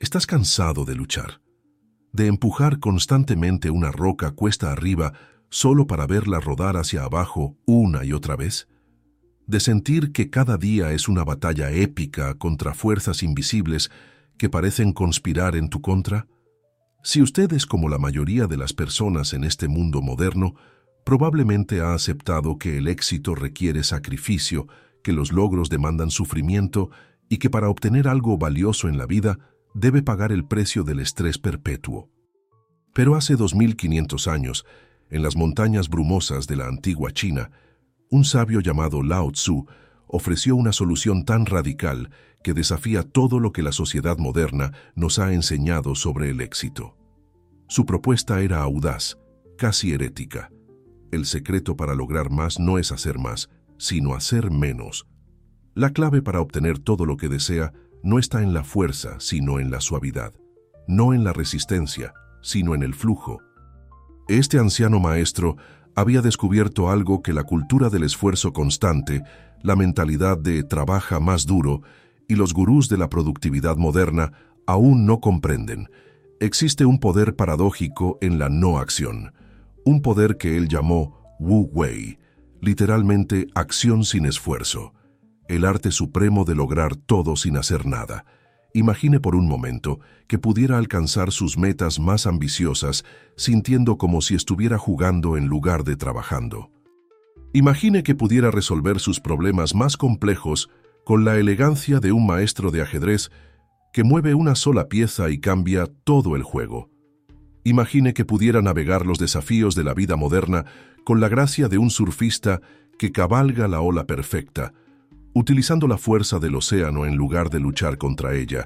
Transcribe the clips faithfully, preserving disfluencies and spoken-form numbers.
¿Estás cansado de luchar? ¿De empujar constantemente una roca cuesta arriba solo para verla rodar hacia abajo una y otra vez? ¿De sentir que cada día es una batalla épica contra fuerzas invisibles que parecen conspirar en tu contra? Si usted es como la mayoría de las personas en este mundo moderno, probablemente ha aceptado que el éxito requiere sacrificio, que los logros demandan sufrimiento y que para obtener algo valioso en la vida debe pagar el precio del estrés perpetuo. Pero hace dos mil quinientos años, en las montañas brumosas de la antigua China, un sabio llamado Lao Tzu ofreció una solución tan radical que desafía todo lo que la sociedad moderna nos ha enseñado sobre el éxito. Su propuesta era audaz, casi herética. El secreto para lograr más no es hacer más, sino hacer menos. La clave para obtener todo lo que desea no está en la fuerza, sino en la suavidad. No en la resistencia, sino en el flujo. Este anciano maestro había descubierto algo que la cultura del esfuerzo constante, la mentalidad de trabaja más duro y los gurús de la productividad moderna aún no comprenden. Existe un poder paradójico en la no acción, un poder que él llamó Wu Wei, literalmente acción sin esfuerzo, el arte supremo de lograr todo sin hacer nada. Imagine por un momento que pudiera alcanzar sus metas más ambiciosas sintiendo como si estuviera jugando en lugar de trabajando. Imagine que pudiera resolver sus problemas más complejos con la elegancia de un maestro de ajedrez que mueve una sola pieza y cambia todo el juego. Imagine que pudiera navegar los desafíos de la vida moderna con la gracia de un surfista que cabalga la ola perfecta, utilizando la fuerza del océano en lugar de luchar contra ella.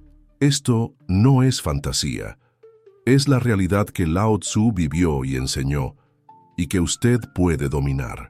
Esto no es fantasía. Es la realidad que Lao Tzu vivió y enseñó, y que usted puede dominar.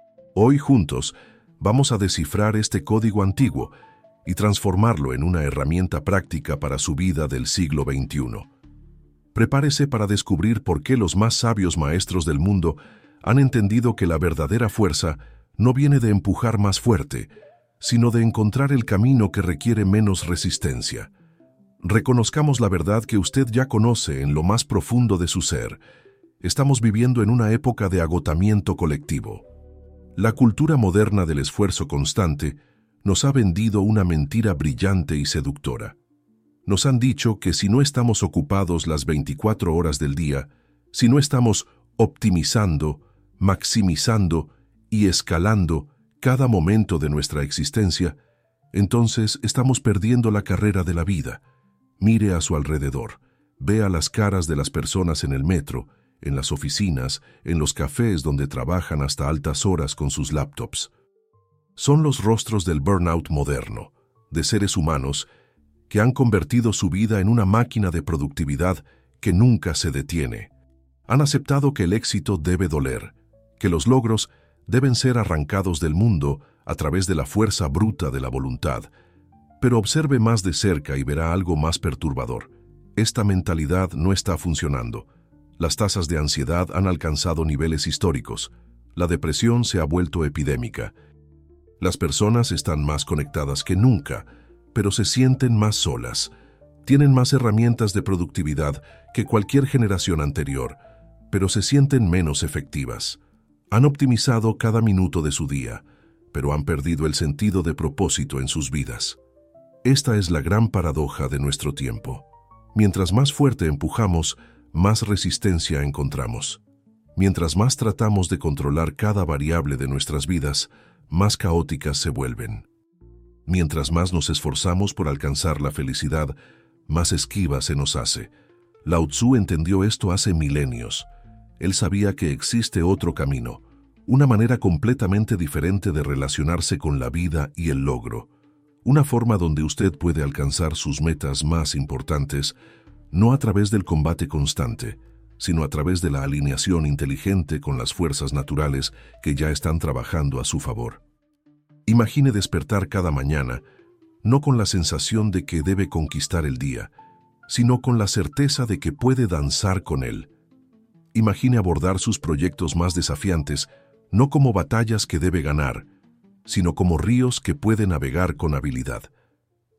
Hoy juntos vamos a descifrar este código antiguo y transformarlo en una herramienta práctica para su vida del siglo veintiuno. Prepárese para descubrir por qué los más sabios maestros del mundo han entendido que la verdadera fuerza no viene de empujar más fuerte, sino de encontrar el camino que requiere menos resistencia. Reconozcamos la verdad que usted ya conoce en lo más profundo de su ser. Estamos viviendo en una época de agotamiento colectivo. La cultura moderna del esfuerzo constante nos ha vendido una mentira brillante y seductora. Nos han dicho que si no estamos ocupados las veinticuatro horas del día, si no estamos optimizando, maximizando y escalando cada momento de nuestra existencia, entonces estamos perdiendo la carrera de la vida. Mire a su alrededor, vea las caras de las personas en el metro, en las oficinas, en los cafés donde trabajan hasta altas horas con sus laptops. Son los rostros del burnout moderno, de seres humanos que han convertido su vida en una máquina de productividad que nunca se detiene. Han aceptado que el éxito debe doler, que los logros deben ser arrancados del mundo a través de la fuerza bruta de la voluntad. Pero observe más de cerca y verá algo más perturbador. Esta mentalidad no está funcionando. Las tasas de ansiedad han alcanzado niveles históricos. La depresión se ha vuelto epidémica. Las personas están más conectadas que nunca, pero se sienten más solas. Tienen más herramientas de productividad que cualquier generación anterior, pero se sienten menos efectivas. Han optimizado cada minuto de su día, pero han perdido el sentido de propósito en sus vidas. Esta es la gran paradoja de nuestro tiempo. Mientras más fuerte empujamos, más resistencia encontramos. Mientras más tratamos de controlar cada variable de nuestras vidas, más caóticas se vuelven. Mientras más nos esforzamos por alcanzar la felicidad, más esquiva se nos hace. Lao Tzu entendió esto hace milenios. Él sabía que existe otro camino, una manera completamente diferente de relacionarse con la vida y el logro, una forma donde usted puede alcanzar sus metas más importantes, no a través del combate constante, sino a través de la alineación inteligente con las fuerzas naturales que ya están trabajando a su favor. Imagine despertar cada mañana, no con la sensación de que debe conquistar el día, sino con la certeza de que puede danzar con él. Imagine abordar sus proyectos más desafiantes, no como batallas que debe ganar, sino como ríos que puede navegar con habilidad.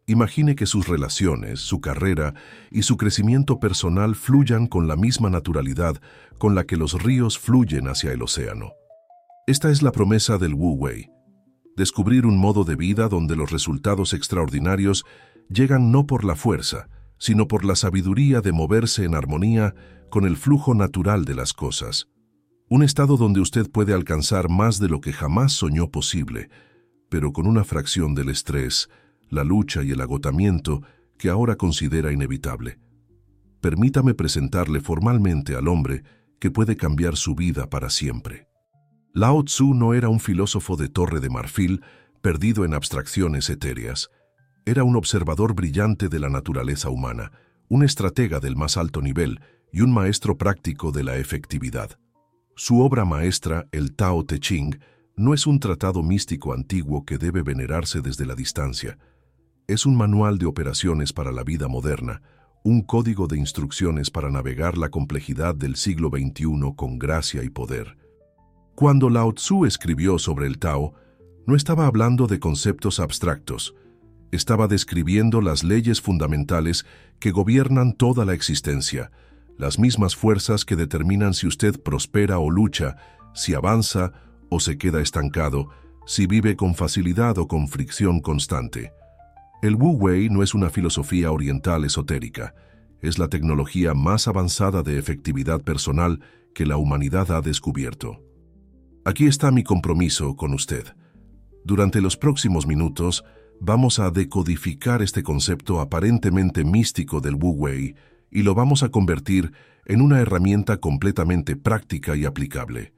Imagine que sus relaciones, su carrera y su crecimiento personal fluyan con la misma naturalidad con la que los ríos fluyen hacia el océano. Esta es la promesa del Wu Wei: descubrir un modo de vida donde los resultados extraordinarios llegan no por la fuerza, sino por la sabiduría de moverse en armonía con el flujo natural de las cosas. Un estado donde usted puede alcanzar más de lo que jamás soñó posible, pero con una fracción del estrés, la lucha y el agotamiento que ahora considera inevitable. Permítame presentarle formalmente al hombre que puede cambiar su vida para siempre. Lao Tzu no era un filósofo de torre de marfil perdido en abstracciones etéreas. Era un observador brillante de la naturaleza humana, un estratega del más alto nivel y un maestro práctico de la efectividad. Su obra maestra, el Tao Te Ching, no es un tratado místico antiguo que debe venerarse desde la distancia. Es un manual de operaciones para la vida moderna, un código de instrucciones para navegar la complejidad del siglo veintiuno con gracia y poder. Cuando Lao Tzu escribió sobre el Tao, no estaba hablando de conceptos abstractos, estaba describiendo las leyes fundamentales que gobiernan toda la existencia, las mismas fuerzas que determinan si usted prospera o lucha, si avanza o se queda estancado, si vive con facilidad o con fricción constante. El Wu Wei no es una filosofía oriental esotérica, es la tecnología más avanzada de efectividad personal que la humanidad ha descubierto. Aquí está mi compromiso con usted. Durante los próximos minutos vamos a decodificar este concepto aparentemente místico del Wu Wei y lo vamos a convertir en una herramienta completamente práctica y aplicable.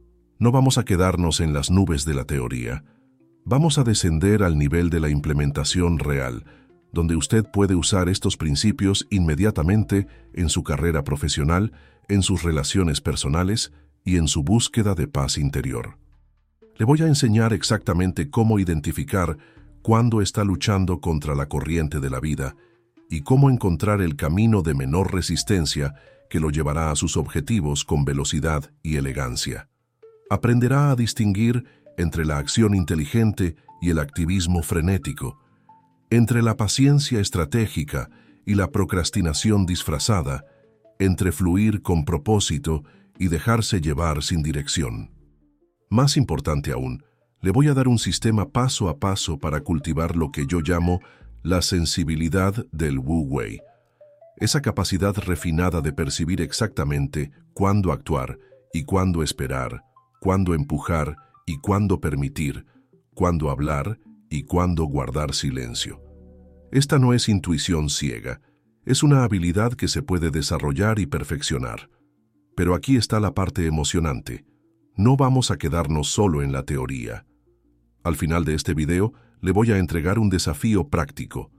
No vamos a quedarnos en las nubes de la teoría. Vamos a descender al nivel de la implementación real, donde usted puede usar estos principios inmediatamente en su carrera profesional, en sus relaciones personales y en su búsqueda de paz interior. Le voy a enseñar exactamente cómo identificar cuándo está luchando contra la corriente de la vida y cómo encontrar el camino de menor resistencia que lo llevará a sus objetivos con velocidad y elegancia. Aprenderá a distinguir entre la acción inteligente y el activismo frenético, entre la paciencia estratégica y la procrastinación disfrazada, entre fluir con propósito y dejarse llevar sin dirección. Más importante aún, le voy a dar un sistema paso a paso para cultivar lo que yo llamo la sensibilidad del Wu Wei, esa capacidad refinada de percibir exactamente cuándo actuar y cuándo esperar, cuándo empujar y cuándo permitir, cuándo hablar y cuándo guardar silencio. Esta no es intuición ciega, es una habilidad que se puede desarrollar y perfeccionar. Pero aquí está la parte emocionante. No vamos a quedarnos solo en la teoría. Al final de este video, le voy a entregar un desafío práctico.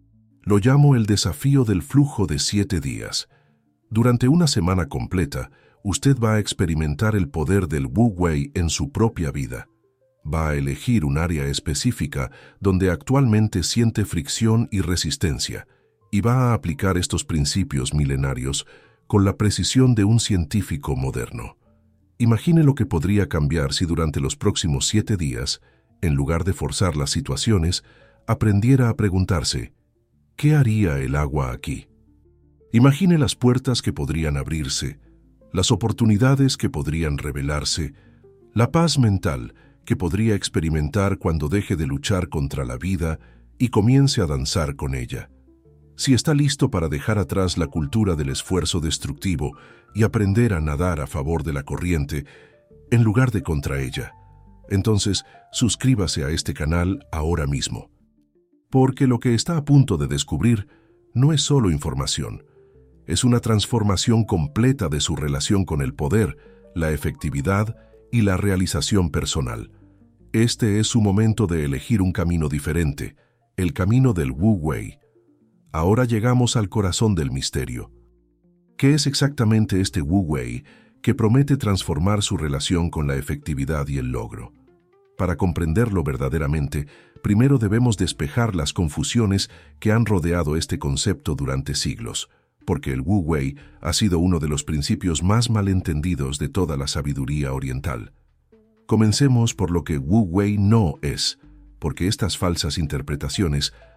Lo llamo el desafío del flujo de siete días. Durante una semana completa, usted va a experimentar el poder del Wu Wei en su propia vida. Va a elegir un área específica donde actualmente siente fricción y resistencia, y va a aplicar estos principios milenarios con la precisión de un científico moderno. Imagine lo que podría cambiar si durante los próximos siete días, en lugar de forzar las situaciones, aprendiera a preguntarse, ¿qué haría el agua aquí? Imagine las puertas que podrían abrirse, las oportunidades que podrían revelarse, la paz mental que podría experimentar cuando deje de luchar contra la vida y comience a danzar con ella. Si está listo para dejar atrás la cultura del esfuerzo destructivo y aprender a nadar a favor de la corriente, en lugar de contra ella, entonces suscríbase a este canal ahora mismo. Porque lo que está a punto de descubrir no es solo información, es una transformación completa de su relación con el poder, la efectividad y la realización personal. Este es su momento de elegir un camino diferente, el camino del Wu Wei. Ahora llegamos al corazón del misterio. ¿Qué es exactamente este Wu Wei que promete transformar su relación con la efectividad y el logro? Para comprenderlo verdaderamente, primero debemos despejar las confusiones que han rodeado este concepto durante siglos, porque el Wu Wei ha sido uno de los principios más malentendidos de toda la sabiduría oriental. Comencemos por lo que Wu Wei no es, porque estas falsas interpretaciones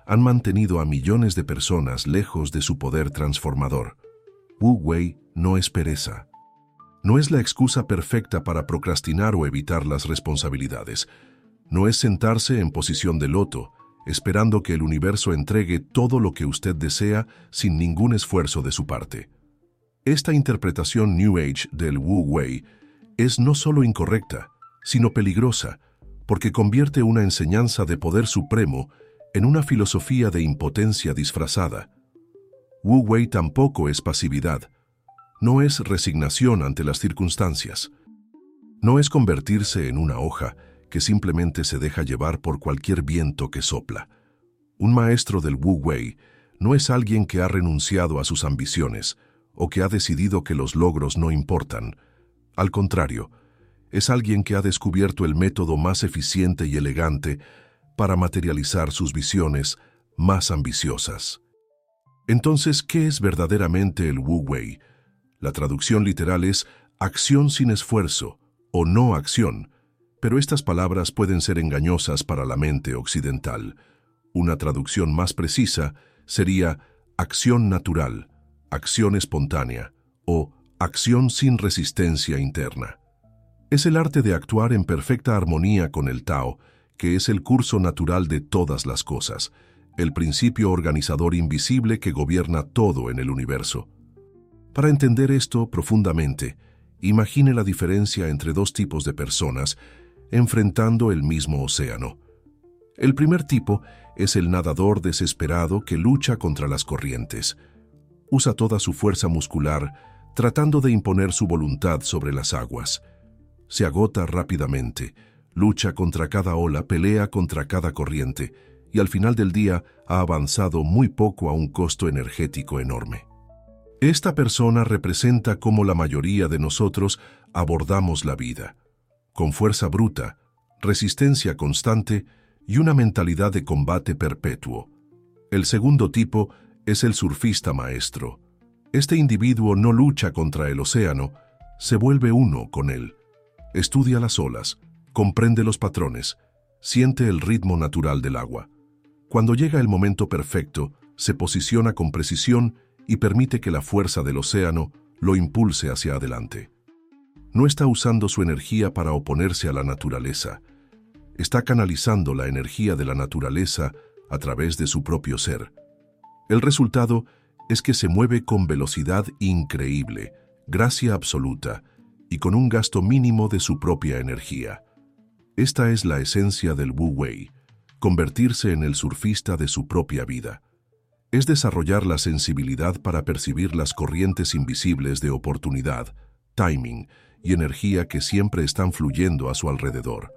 han mantenido a millones de personas lejos de su poder transformador. Wu Wei no es pereza. No es la excusa perfecta para procrastinar o evitar las responsabilidades. No es sentarse en posición de loto, esperando que el universo entregue todo lo que usted desea sin ningún esfuerzo de su parte. Esta interpretación New Age del Wu Wei es no solo incorrecta, sino peligrosa, porque convierte una enseñanza de poder supremo en una filosofía de impotencia disfrazada. Wu Wei tampoco es pasividad. No es resignación ante las circunstancias. No es convertirse en una hoja que simplemente se deja llevar por cualquier viento que sopla. Un maestro del Wu Wei no es alguien que ha renunciado a sus ambiciones o que ha decidido que los logros no importan. Al contrario, es alguien que ha descubierto el método más eficiente y elegante para materializar sus visiones más ambiciosas. Entonces, ¿qué es verdaderamente el Wu Wei? La traducción literal es acción sin esfuerzo o no acción, pero estas palabras pueden ser engañosas para la mente occidental. Una traducción más precisa sería acción natural, acción espontánea o acción sin resistencia interna. Es el arte de actuar en perfecta armonía con el Tao, que es el curso natural de todas las cosas, el principio organizador invisible que gobierna todo en el universo. Para entender esto profundamente, imagine la diferencia entre dos tipos de personas enfrentando el mismo océano. El primer tipo es el nadador desesperado que lucha contra las corrientes. Usa toda su fuerza muscular tratando de imponer su voluntad sobre las aguas. Se agota rápidamente, lucha contra cada ola, pelea contra cada corriente y al final del día ha avanzado muy poco a un costo energético enorme. Esta persona representa cómo la mayoría de nosotros abordamos la vida, con fuerza bruta, resistencia constante y una mentalidad de combate perpetuo. El segundo tipo es el surfista maestro. Este individuo no lucha contra el océano, se vuelve uno con él. Estudia las olas, comprende los patrones, siente el ritmo natural del agua. Cuando llega el momento perfecto, se posiciona con precisión y permite que la fuerza del océano lo impulse hacia adelante. No está usando su energía para oponerse a la naturaleza. Está canalizando la energía de la naturaleza a través de su propio ser. El resultado es que se mueve con velocidad increíble, gracia absoluta y con un gasto mínimo de su propia energía. Esta es la esencia del Wu Wei, convertirse en el surfista de su propia vida. Es desarrollar la sensibilidad para percibir las corrientes invisibles de oportunidad, timing y energía que siempre están fluyendo a su alrededor.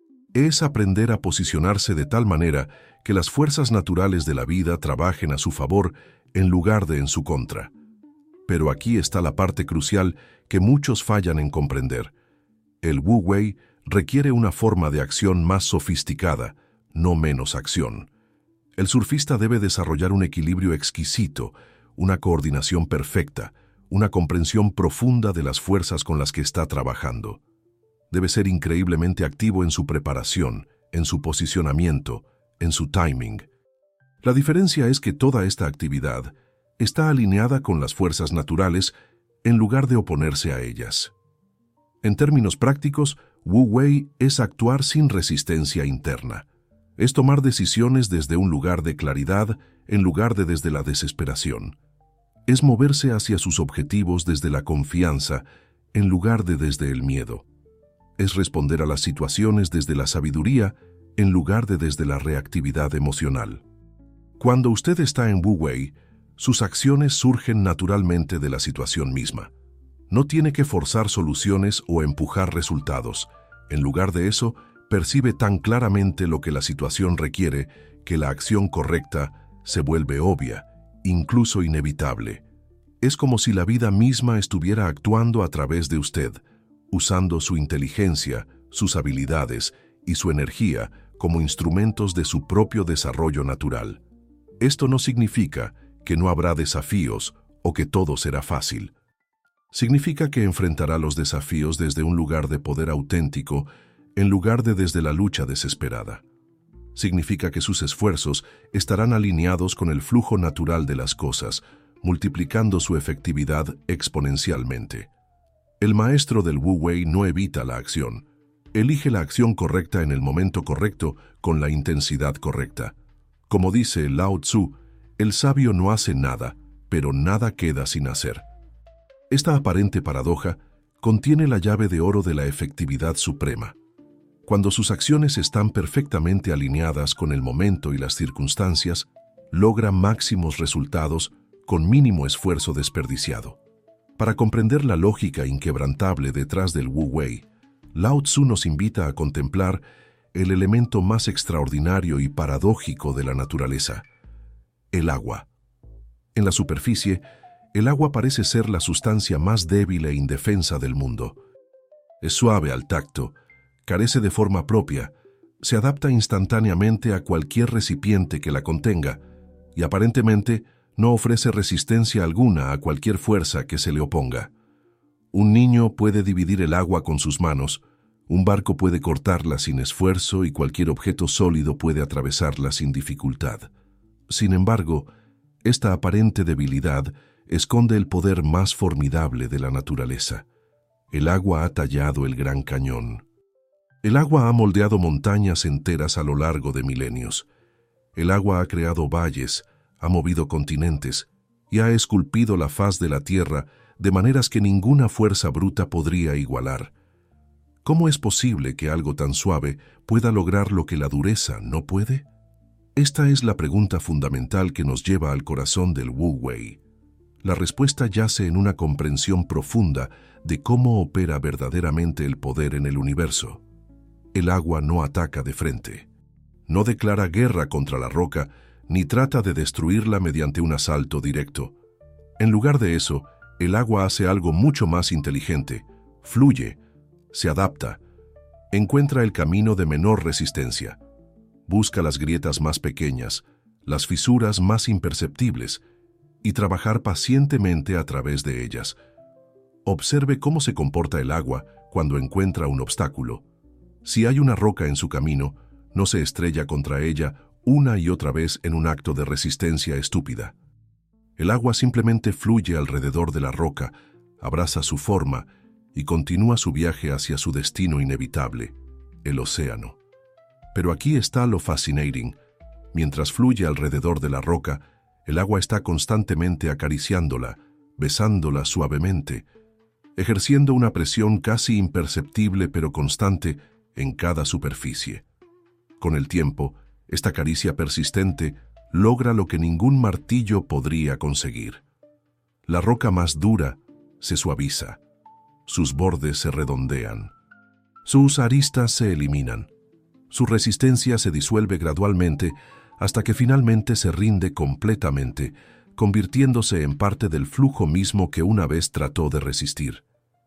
Es aprender a posicionarse de tal manera que las fuerzas naturales de la vida trabajen a su favor en lugar de en su contra. Pero aquí está la parte crucial que muchos fallan en comprender. El Wu Wei requiere una forma de acción más sofisticada, no menos acción. El surfista debe desarrollar un equilibrio exquisito, una coordinación perfecta, una comprensión profunda de las fuerzas con las que está trabajando. Debe ser increíblemente activo en su preparación, en su posicionamiento, en su timing. La diferencia es que toda esta actividad está alineada con las fuerzas naturales en lugar de oponerse a ellas. En términos prácticos, Wu Wei es actuar sin resistencia interna. Es tomar decisiones desde un lugar de claridad en lugar de desde la desesperación. Es moverse hacia sus objetivos desde la confianza en lugar de desde el miedo. Es responder a las situaciones desde la sabiduría en lugar de desde la reactividad emocional. Cuando usted está en Wu Wei, sus acciones surgen naturalmente de la situación misma. No tiene que forzar soluciones o empujar resultados. En lugar de eso, percibe tan claramente lo que la situación requiere que la acción correcta se vuelve obvia, incluso inevitable. Es como si la vida misma estuviera actuando a través de usted, usando su inteligencia, sus habilidades y su energía como instrumentos de su propio desarrollo natural. Esto no significa que no habrá desafíos o que todo será fácil. Significa que enfrentará los desafíos desde un lugar de poder auténtico en lugar de desde la lucha desesperada. Significa que sus esfuerzos estarán alineados con el flujo natural de las cosas, multiplicando su efectividad exponencialmente. El maestro del Wu Wei no evita la acción. Elige la acción correcta en el momento correcto con la intensidad correcta. Como dice Lao Tzu, el sabio no hace nada, pero nada queda sin hacer. Esta aparente paradoja contiene la llave de oro de la efectividad suprema. Cuando sus acciones están perfectamente alineadas con el momento y las circunstancias, logra máximos resultados con mínimo esfuerzo desperdiciado. Para comprender la lógica inquebrantable detrás del Wu Wei, Lao Tzu nos invita a contemplar el elemento más extraordinario y paradójico de la naturaleza: el agua. En la superficie, el agua parece ser la sustancia más débil e indefensa del mundo. Es suave al tacto, carece de forma propia, se adapta instantáneamente a cualquier recipiente que la contenga y aparentemente no ofrece resistencia alguna a cualquier fuerza que se le oponga. Un niño puede dividir el agua con sus manos, un barco puede cortarla sin esfuerzo y cualquier objeto sólido puede atravesarla sin dificultad. Sin embargo, esta aparente debilidad esconde el poder más formidable de la naturaleza. El agua ha tallado el Gran Cañón. El agua ha moldeado montañas enteras a lo largo de milenios. El agua ha creado valles, ha movido continentes y ha esculpido la faz de la tierra de maneras que ninguna fuerza bruta podría igualar. ¿Cómo es posible que algo tan suave pueda lograr lo que la dureza no puede? Esta es la pregunta fundamental que nos lleva al corazón del Wu Wei. La respuesta yace en una comprensión profunda de cómo opera verdaderamente el poder en el universo. El agua no ataca de frente, no declara guerra contra la roca, ni trata de destruirla mediante un asalto directo. En lugar de eso, el agua hace algo mucho más inteligente: fluye, se adapta, encuentra el camino de menor resistencia, busca las grietas más pequeñas, las fisuras más imperceptibles, y trabajar pacientemente a través de ellas. Observe cómo se comporta el agua cuando encuentra un obstáculo. Si hay una roca en su camino, no se estrella contra ella una y otra vez en un acto de resistencia estúpida. El agua simplemente fluye alrededor de la roca, abraza su forma y continúa su viaje hacia su destino inevitable, el océano. Pero aquí está lo fascinating. Mientras fluye alrededor de la roca, el agua está constantemente acariciándola, besándola suavemente, ejerciendo una presión casi imperceptible pero constante en cada superficie. Con el tiempo, esta caricia persistente logra lo que ningún martillo podría conseguir. La roca más dura se suaviza, sus bordes se redondean, sus aristas se eliminan, su resistencia se disuelve gradualmente hasta que finalmente se rinde completamente, convirtiéndose en parte del flujo mismo que una vez trató de resistir.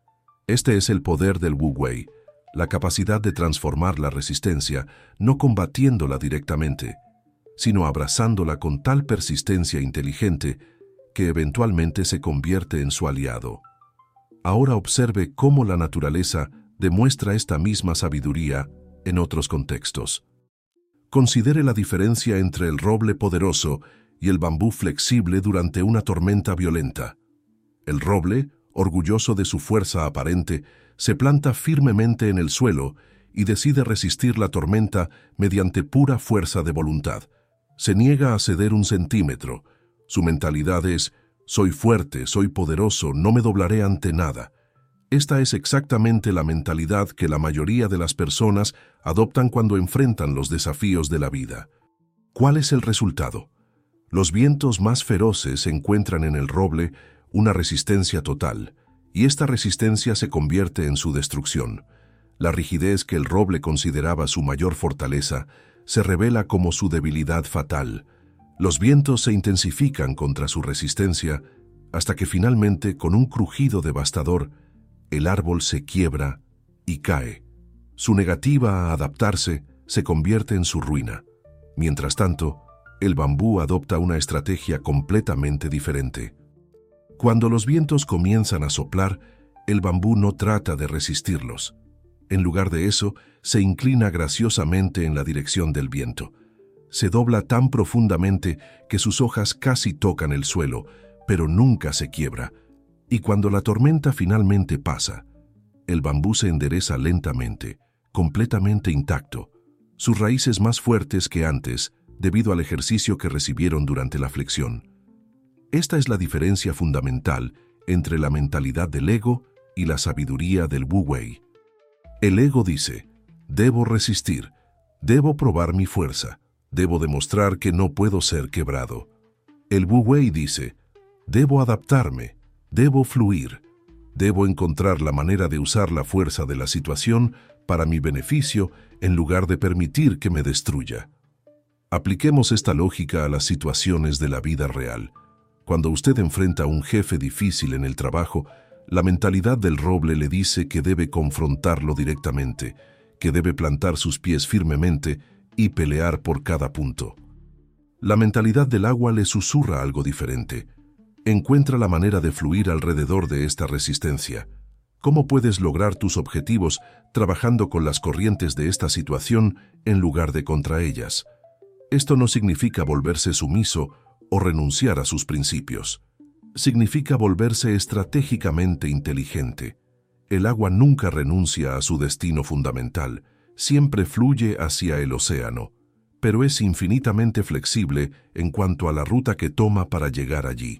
Este es el poder del Wu Wei, la capacidad de transformar la resistencia, no combatiéndola directamente, sino abrazándola con tal persistencia inteligente que eventualmente se convierte en su aliado. Ahora observe cómo la naturaleza demuestra esta misma sabiduría en otros contextos. Considere la diferencia entre el roble poderoso y el bambú flexible durante una tormenta violenta. El roble, orgulloso de su fuerza aparente, se planta firmemente en el suelo y decide resistir la tormenta mediante pura fuerza de voluntad. Se niega a ceder un centímetro. Su mentalidad es: soy fuerte, soy poderoso, no me doblaré ante nada. Esta es exactamente la mentalidad que la mayoría de las personas adoptan cuando enfrentan los desafíos de la vida. ¿Cuál es el resultado? Los vientos más feroces encuentran en el roble una resistencia total, y esta resistencia se convierte en su destrucción. La rigidez que el roble consideraba su mayor fortaleza se revela como su debilidad fatal. Los vientos se intensifican contra su resistencia hasta que finalmente, con un crujido devastador, el árbol se quiebra y cae. Su negativa a adaptarse se convierte en su ruina. Mientras tanto, el bambú adopta una estrategia completamente diferente. Cuando los vientos comienzan a soplar, el bambú no trata de resistirlos. En lugar de eso, se inclina graciosamente en la dirección del viento. Se dobla tan profundamente que sus hojas casi tocan el suelo, pero nunca se quiebra. Y cuando la tormenta finalmente pasa, el bambú se endereza lentamente, completamente intacto, sus raíces más fuertes que antes, debido al ejercicio que recibieron durante la flexión. Esta es la diferencia fundamental entre la mentalidad del ego y la sabiduría del Wu Wei. El ego dice, debo resistir, debo probar mi fuerza, debo demostrar que no puedo ser quebrado. El Wu Wei dice, debo adaptarme, debo fluir, debo encontrar la manera de usar la fuerza de la situación para mi beneficio en lugar de permitir que me destruya. Apliquemos esta lógica a las situaciones de la vida real. Cuando usted enfrenta a un jefe difícil en el trabajo, la mentalidad del roble le dice que debe confrontarlo directamente, que debe plantar sus pies firmemente y pelear por cada punto. La mentalidad del agua le susurra algo diferente. Encuentra la manera de fluir alrededor de esta resistencia. ¿Cómo puedes lograr tus objetivos trabajando con las corrientes de esta situación en lugar de contra ellas? Esto no significa volverse sumiso o renunciar a sus principios. Significa volverse estratégicamente inteligente. El agua nunca renuncia a su destino fundamental, siempre fluye hacia el océano, pero es infinitamente flexible en cuanto a la ruta que toma para llegar allí.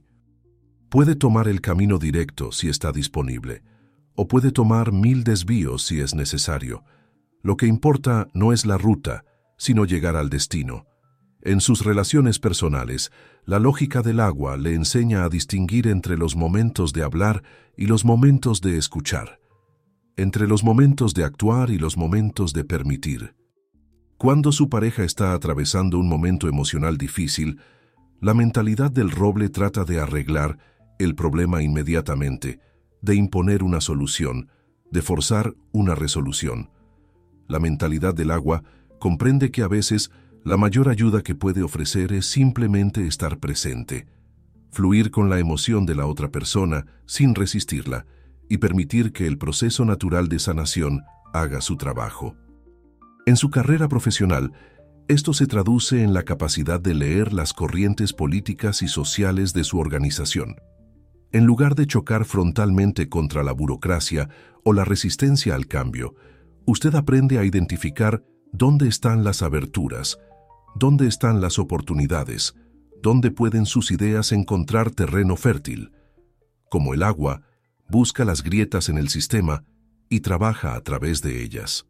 Puede tomar el camino directo si está disponible, o puede tomar mil desvíos si es necesario. Lo que importa no es la ruta, sino llegar al destino. En sus relaciones personales, la lógica del agua le enseña a distinguir entre los momentos de hablar y los momentos de escuchar, entre los momentos de actuar y los momentos de permitir. Cuando su pareja está atravesando un momento emocional difícil, la mentalidad del roble trata de arreglar el problema inmediatamente, de imponer una solución, de forzar una resolución. La mentalidad del agua comprende que a veces la mayor ayuda que puede ofrecer es simplemente estar presente, fluir con la emoción de la otra persona sin resistirla y permitir que el proceso natural de sanación haga su trabajo. En su carrera profesional, esto se traduce en la capacidad de leer las corrientes políticas y sociales de su organización. En lugar de chocar frontalmente contra la burocracia o la resistencia al cambio, usted aprende a identificar dónde están las aberturas, dónde están las oportunidades, dónde pueden sus ideas encontrar terreno fértil. Como el agua, busca las grietas en el sistema y trabaja a través de ellas.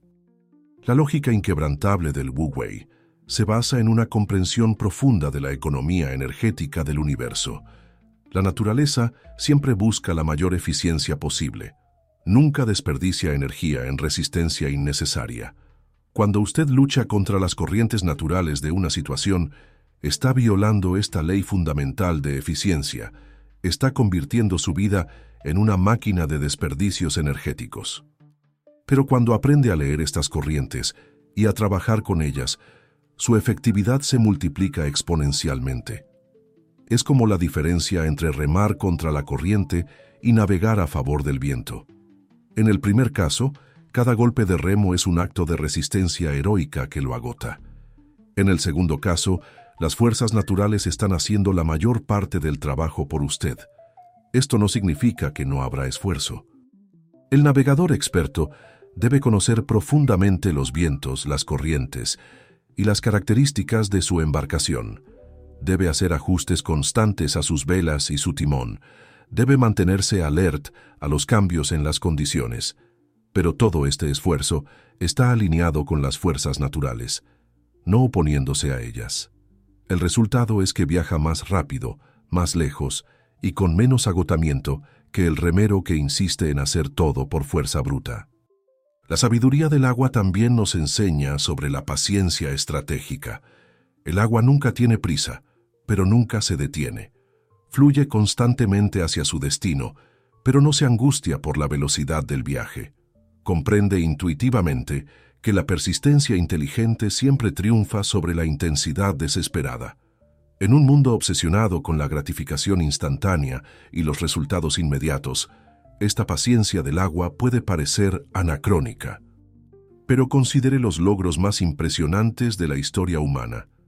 La lógica inquebrantable del Wu Wei se basa en una comprensión profunda de la economía energética del universo. La naturaleza siempre busca la mayor eficiencia posible. Nunca desperdicia energía en resistencia innecesaria. Cuando usted lucha contra las corrientes naturales de una situación, está violando esta ley fundamental de eficiencia, está convirtiendo su vida en una máquina de desperdicios energéticos. Pero cuando aprende a leer estas corrientes y a trabajar con ellas, su efectividad se multiplica exponencialmente. Es como la diferencia entre remar contra la corriente y navegar a favor del viento. En el primer caso, cada golpe de remo es un acto de resistencia heroica que lo agota. En el segundo caso, las fuerzas naturales están haciendo la mayor parte del trabajo por usted. Esto no significa que no habrá esfuerzo. El navegador experto debe conocer profundamente los vientos, las corrientes y las características de su embarcación. Debe hacer ajustes constantes a sus velas y su timón. Debe mantenerse alert a los cambios en las condiciones. Pero todo este esfuerzo está alineado con las fuerzas naturales, no oponiéndose a ellas. El resultado es que viaja más rápido, más lejos y con menos agotamiento que el remero que insiste en hacer todo por fuerza bruta. La sabiduría del agua también nos enseña sobre la paciencia estratégica. El agua nunca tiene prisa, pero nunca se detiene. Fluye constantemente hacia su destino, pero no se angustia por la velocidad del viaje. Comprende intuitivamente que la persistencia inteligente siempre triunfa sobre la intensidad desesperada. En un mundo obsesionado con la gratificación instantánea y los resultados inmediatos, esta paciencia del agua puede parecer anacrónica. Pero considere los logros más impresionantes de la historia humana.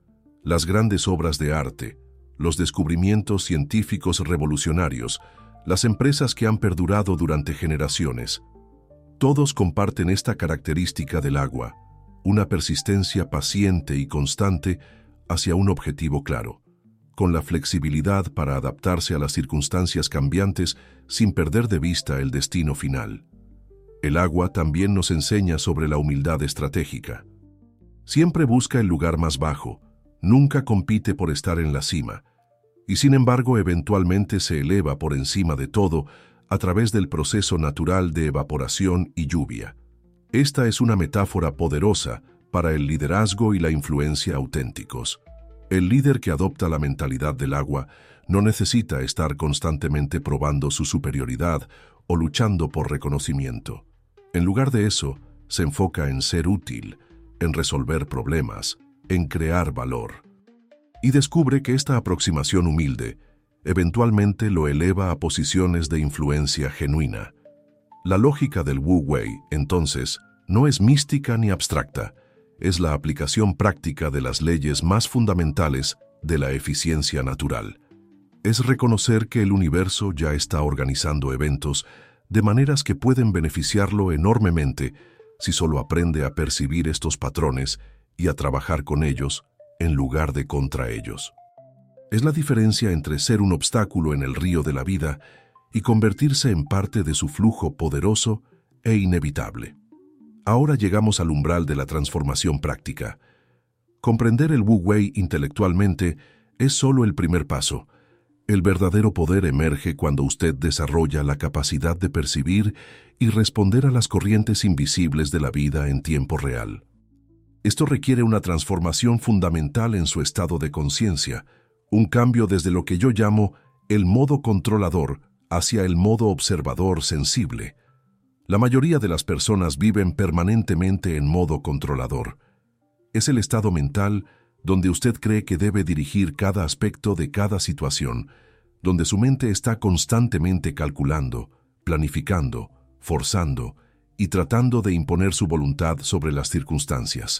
Las grandes obras de arte, los descubrimientos científicos revolucionarios, las empresas que han perdurado durante generaciones, todos comparten esta característica del agua, una persistencia paciente y constante hacia un objetivo claro, con la flexibilidad para adaptarse a las circunstancias cambiantes sin perder de vista el destino final. El agua también nos enseña sobre la humildad estratégica. Siempre busca el lugar más bajo, nunca compite por estar en la cima, y sin embargo eventualmente se eleva por encima de todo a través del proceso natural de evaporación y lluvia. Esta es una metáfora poderosa para el liderazgo y la influencia auténticos. El líder que adopta la mentalidad del agua no necesita estar constantemente probando su superioridad o luchando por reconocimiento. En lugar de eso, se enfoca en ser útil, en resolver problemas, en crear valor. Y descubre que esta aproximación humilde eventualmente lo eleva a posiciones de influencia genuina. La lógica del Wu Wei, entonces, no es mística ni abstracta, es la aplicación práctica de las leyes más fundamentales de la eficiencia natural. Es reconocer que el universo ya está organizando eventos de maneras que pueden beneficiarlo enormemente si solo aprende a percibir estos patrones y a trabajar con ellos en lugar de contra ellos. Es la diferencia entre ser un obstáculo en el río de la vida y convertirse en parte de su flujo poderoso e inevitable. Ahora llegamos al umbral de la transformación práctica. Comprender el Wu Wei intelectualmente es solo el primer paso. El verdadero poder emerge cuando usted desarrolla la capacidad de percibir y responder a las corrientes invisibles de la vida en tiempo real. Esto requiere una transformación fundamental en su estado de conciencia, un cambio desde lo que yo llamo el modo controlador hacia el modo observador sensible. La mayoría de las personas viven permanentemente en modo controlador. Es el estado mental donde usted cree que debe dirigir cada aspecto de cada situación, donde su mente está constantemente calculando, planificando, forzando y tratando de imponer su voluntad sobre las circunstancias.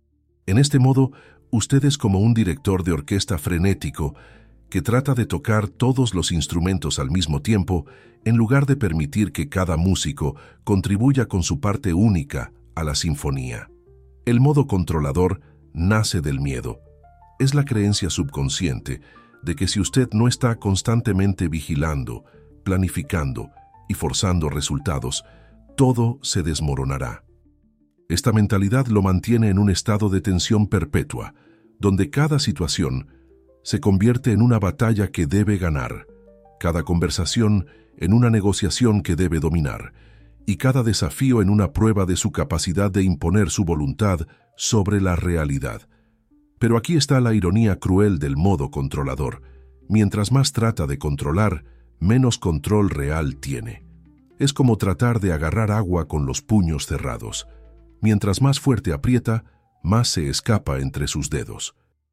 En este modo, usted es como un director de orquesta frenético que trata de tocar todos los instrumentos al mismo tiempo en lugar de permitir que cada músico contribuya con su parte única a la sinfonía. El modo controlador nace del miedo. Es la creencia subconsciente de que si usted no está constantemente vigilando, planificando y forzando resultados, todo se desmoronará. Esta mentalidad lo mantiene en un estado de tensión perpetua, donde cada situación se convierte en una batalla que debe ganar, cada conversación en una negociación que debe dominar, y cada desafío en una prueba de su capacidad de imponer su voluntad sobre la realidad. Pero aquí está la ironía cruel del modo controlador. Mientras más trata de controlar, menos control real tiene. Es como tratar de agarrar agua con los puños cerrados. Mientras más fuerte aprieta, más se escapa entre sus dedos.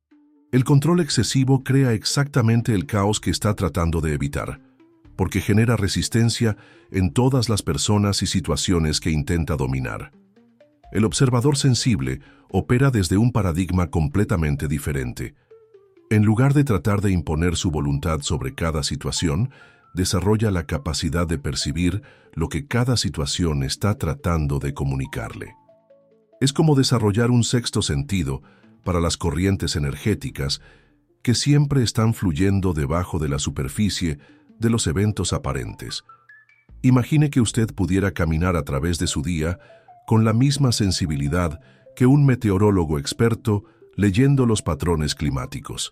El control excesivo crea exactamente el caos que está tratando de evitar, porque genera resistencia en todas las personas y situaciones que intenta dominar. El observador sensible opera desde un paradigma completamente diferente. En lugar de tratar de imponer su voluntad sobre cada situación, desarrolla la capacidad de percibir lo que cada situación está tratando de comunicarle. Es como desarrollar un sexto sentido para las corrientes energéticas que siempre están fluyendo debajo de la superficie de los eventos aparentes. Imagine que usted pudiera caminar a través de su día con la misma sensibilidad que un meteorólogo experto leyendo los patrones climáticos.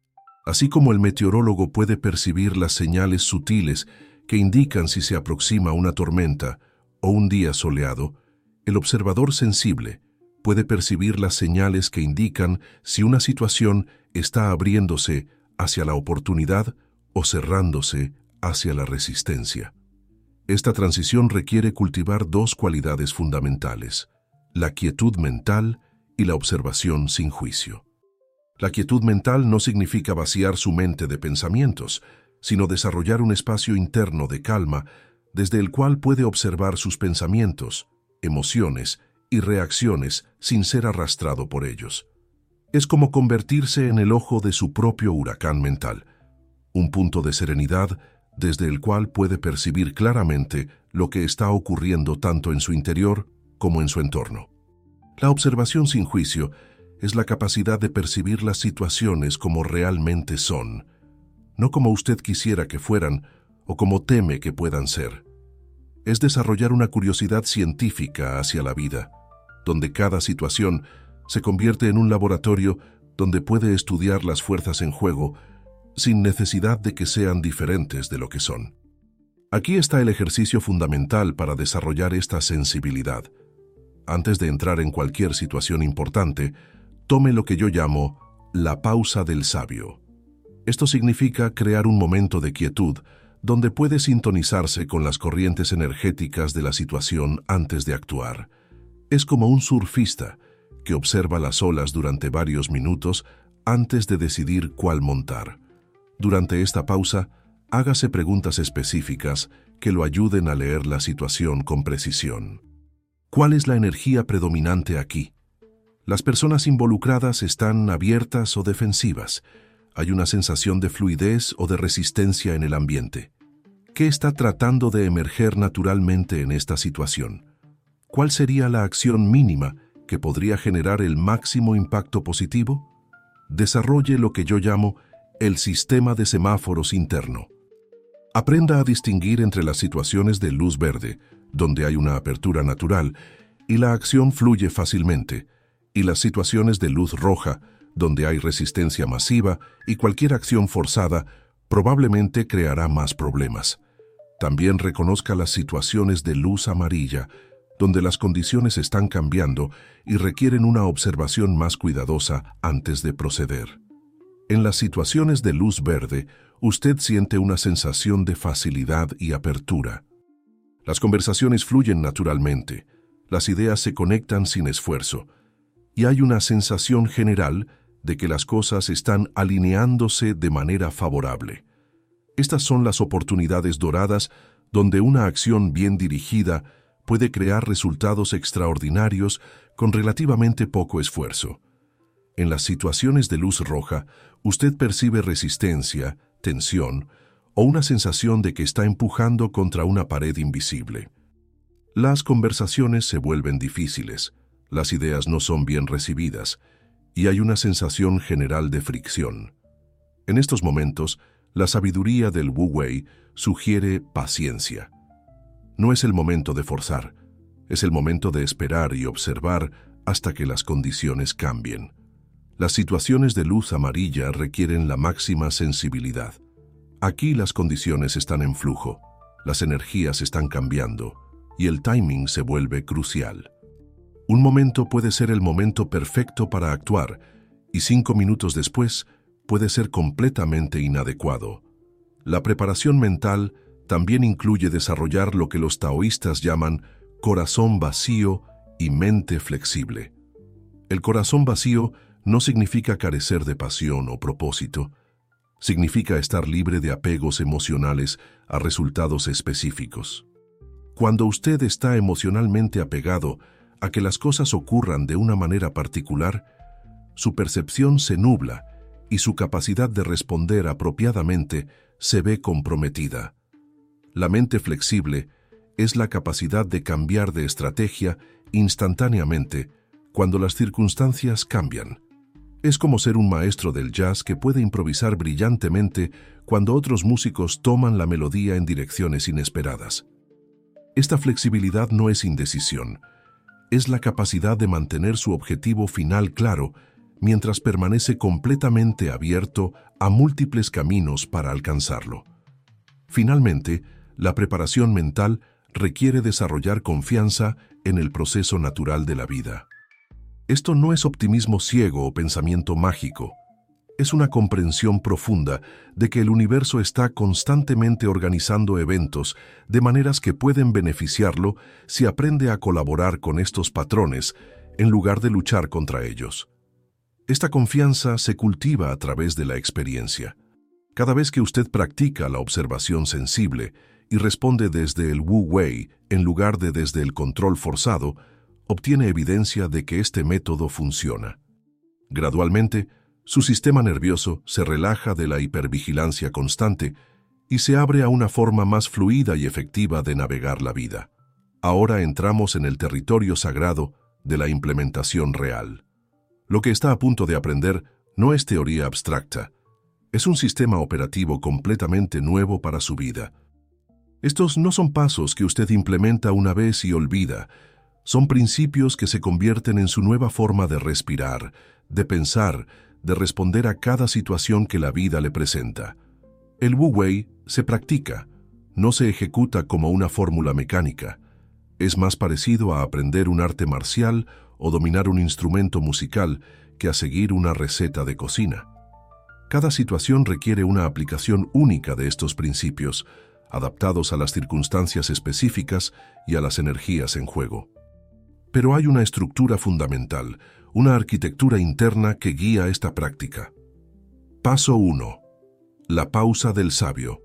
Así como el meteorólogo puede percibir las señales sutiles que indican si se aproxima una tormenta o un día soleado, el observador sensible puede percibir las señales que indican si una situación está abriéndose hacia la oportunidad o cerrándose hacia la resistencia. Esta transición requiere cultivar dos cualidades fundamentales: la quietud mental y la observación sin juicio. La quietud mental no significa vaciar su mente de pensamientos, sino desarrollar un espacio interno de calma desde el cual puede observar sus pensamientos, emociones y reacciones sin ser arrastrado por ellos. Es como convertirse en el ojo de su propio huracán mental, un punto de serenidad desde el cual puede percibir claramente lo que está ocurriendo tanto en su interior como en su entorno. La observación sin juicio es la capacidad de percibir las situaciones como realmente son, no como usted quisiera que fueran o como teme que puedan ser. Es desarrollar una curiosidad científica hacia la vida, donde cada situación se convierte en un laboratorio donde puede estudiar las fuerzas en juego sin necesidad de que sean diferentes de lo que son. Aquí está el ejercicio fundamental para desarrollar esta sensibilidad. Antes de entrar en cualquier situación importante, tome lo que yo llamo la pausa del sabio. Esto significa crear un momento de quietud donde puede sintonizarse con las corrientes energéticas de la situación antes de actuar. Es como un surfista que observa las olas durante varios minutos antes de decidir cuál montar. Durante esta pausa, hágase preguntas específicas que lo ayuden a leer la situación con precisión. ¿Cuál es la energía predominante aquí? Las personas involucradas están abiertas o defensivas. Hay una sensación de fluidez o de resistencia en el ambiente. ¿Qué está tratando de emerger naturalmente en esta situación? ¿Cuál sería la acción mínima que podría generar el máximo impacto positivo? Desarrolle lo que yo llamo el sistema de semáforos interno. Aprenda a distinguir entre las situaciones de luz verde, donde hay una apertura natural y la acción fluye fácilmente, y las situaciones de luz roja, donde hay resistencia masiva y cualquier acción forzada probablemente creará más problemas. También reconozca las situaciones de luz amarilla, donde las condiciones están cambiando y requieren una observación más cuidadosa antes de proceder. En las situaciones de luz verde, usted siente una sensación de facilidad y apertura. Las conversaciones fluyen naturalmente, las ideas se conectan sin esfuerzo, y hay una sensación general de que las cosas están alineándose de manera favorable. Estas son las oportunidades doradas donde una acción bien dirigida puede crear resultados extraordinarios con relativamente poco esfuerzo. En las situaciones de luz roja, usted percibe resistencia, tensión o una sensación de que está empujando contra una pared invisible. Las conversaciones se vuelven difíciles, las ideas no son bien recibidas y hay una sensación general de fricción. En estos momentos, la sabiduría del Wu Wei sugiere paciencia. No es el momento de forzar, es el momento de esperar y observar hasta que las condiciones cambien. Las situaciones de luz amarilla requieren la máxima sensibilidad. Aquí las condiciones están en flujo, las energías están cambiando y el timing se vuelve crucial. Un momento puede ser el momento perfecto para actuar y cinco minutos después puede ser completamente inadecuado. La preparación mental también incluye desarrollar lo que los taoístas llaman corazón vacío y mente flexible. El corazón vacío no significa carecer de pasión o propósito. Significa estar libre de apegos emocionales a resultados específicos. Cuando usted está emocionalmente apegado a que las cosas ocurran de una manera particular, su percepción se nubla y su capacidad de responder apropiadamente se ve comprometida. La mente flexible es la capacidad de cambiar de estrategia instantáneamente cuando las circunstancias cambian. Es como ser un maestro del jazz que puede improvisar brillantemente cuando otros músicos toman la melodía en direcciones inesperadas. Esta flexibilidad no es indecisión, es la capacidad de mantener su objetivo final claro mientras permanece completamente abierto a múltiples caminos para alcanzarlo. Finalmente, la preparación mental requiere desarrollar confianza en el proceso natural de la vida. Esto no es optimismo ciego o pensamiento mágico. Es una comprensión profunda de que el universo está constantemente organizando eventos de maneras que pueden beneficiarlo si aprende a colaborar con estos patrones en lugar de luchar contra ellos. Esta confianza se cultiva a través de la experiencia. Cada vez que usted practica la observación sensible y responde desde el Wu Wei en lugar de desde el control forzado, obtiene evidencia de que este método funciona. Gradualmente, su sistema nervioso se relaja de la hipervigilancia constante y se abre a una forma más fluida y efectiva de navegar la vida. Ahora entramos en el territorio sagrado de la implementación real. Lo que está a punto de aprender no es teoría abstracta, es un sistema operativo completamente nuevo para su vida. Estos no son pasos que usted implementa una vez y olvida, son principios que se convierten en su nueva forma de respirar, de pensar, de responder a cada situación que la vida le presenta. El Wu Wei se practica, no se ejecuta como una fórmula mecánica. Es más parecido a aprender un arte marcial o dominar un instrumento musical que a seguir una receta de cocina. Cada situación requiere una aplicación única de estos principios, adaptados a las circunstancias específicas y a las energías en juego. Pero hay una estructura fundamental, una arquitectura interna que guía esta práctica. Paso uno. La pausa del sabio.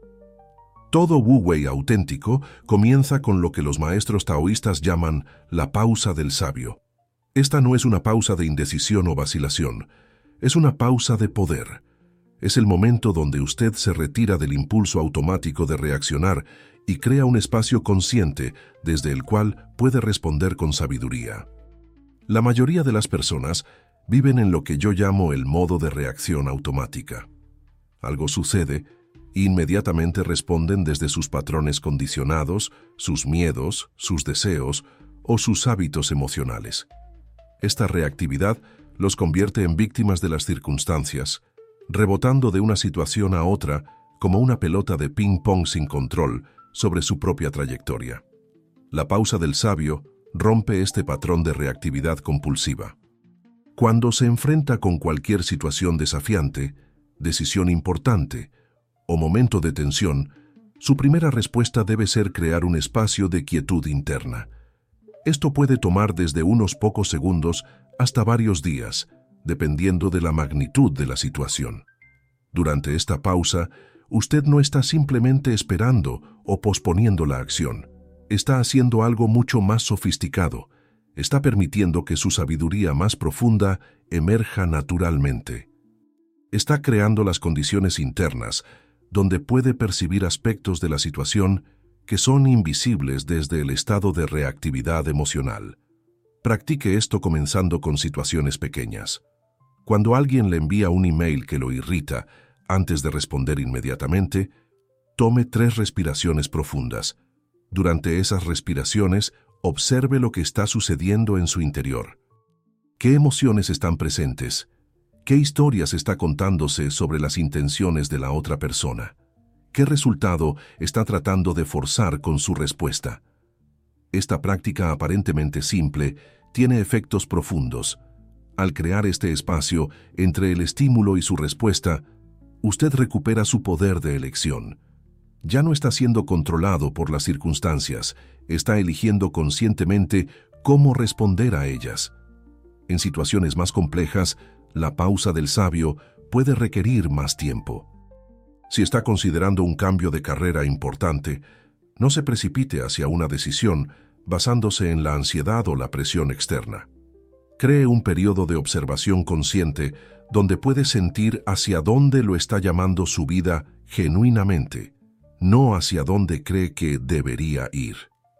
Todo Wu Wei auténtico comienza con lo que los maestros taoístas llaman la pausa del sabio. Esta no es una pausa de indecisión o vacilación, es una pausa de poder. Es el momento donde usted se retira del impulso automático de reaccionar y crea un espacio consciente desde el cual puede responder con sabiduría. La mayoría de las personas viven en lo que yo llamo el modo de reacción automática. Algo sucede e inmediatamente responden desde sus patrones condicionados, sus miedos, sus deseos o sus hábitos emocionales. Esta reactividad los convierte en víctimas de las circunstancias, rebotando de una situación a otra como una pelota de ping-pong sin control sobre su propia trayectoria. La pausa del sabio rompe este patrón de reactividad compulsiva. Cuando se enfrenta con cualquier situación desafiante, decisión importante o momento de tensión, su primera respuesta debe ser crear un espacio de quietud interna. Esto puede tomar desde unos pocos segundos hasta varios días, dependiendo de la magnitud de la situación. Durante esta pausa, usted no está simplemente esperando o posponiendo la acción. Está haciendo algo mucho más sofisticado. Está permitiendo que su sabiduría más profunda emerja naturalmente. Está creando las condiciones internas, donde puede percibir aspectos de la situación que son invisibles desde el estado de reactividad emocional. Practique esto comenzando con situaciones pequeñas. Cuando alguien le envía un email que lo irrita, antes de responder inmediatamente, tome tres respiraciones profundas. Durante esas respiraciones, observe lo que está sucediendo en su interior. ¿Qué emociones están presentes? ¿Qué historias está contándose sobre las intenciones de la otra persona? ¿Qué resultado está tratando de forzar con su respuesta? Esta práctica aparentemente simple tiene efectos profundos. Al crear este espacio entre el estímulo y su respuesta, usted recupera su poder de elección. Ya no está siendo controlado por las circunstancias, está eligiendo conscientemente cómo responder a ellas. En situaciones más complejas, la pausa del sabio puede requerir más tiempo. Si está considerando un cambio de carrera importante, no se precipite hacia una decisión basándose en la ansiedad o la presión externa. Cree un periodo de observación consciente donde puede sentir hacia dónde lo está llamando su vida genuinamente, no hacia dónde cree que debería ir.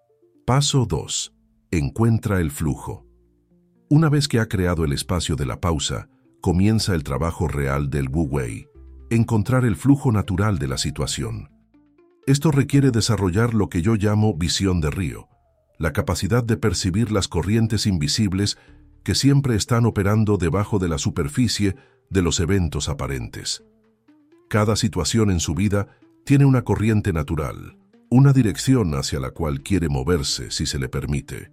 Paso dos. Encuentra el flujo. Una vez que ha creado el espacio de la pausa, comienza el trabajo real del Wu Wei, encontrar el flujo natural de la situación. Esto requiere desarrollar lo que yo llamo visión de río, la capacidad de percibir las corrientes invisibles que siempre están operando debajo de la superficie de los eventos aparentes. Cada situación en su vida tiene una corriente natural, una dirección hacia la cual quiere moverse si se le permite.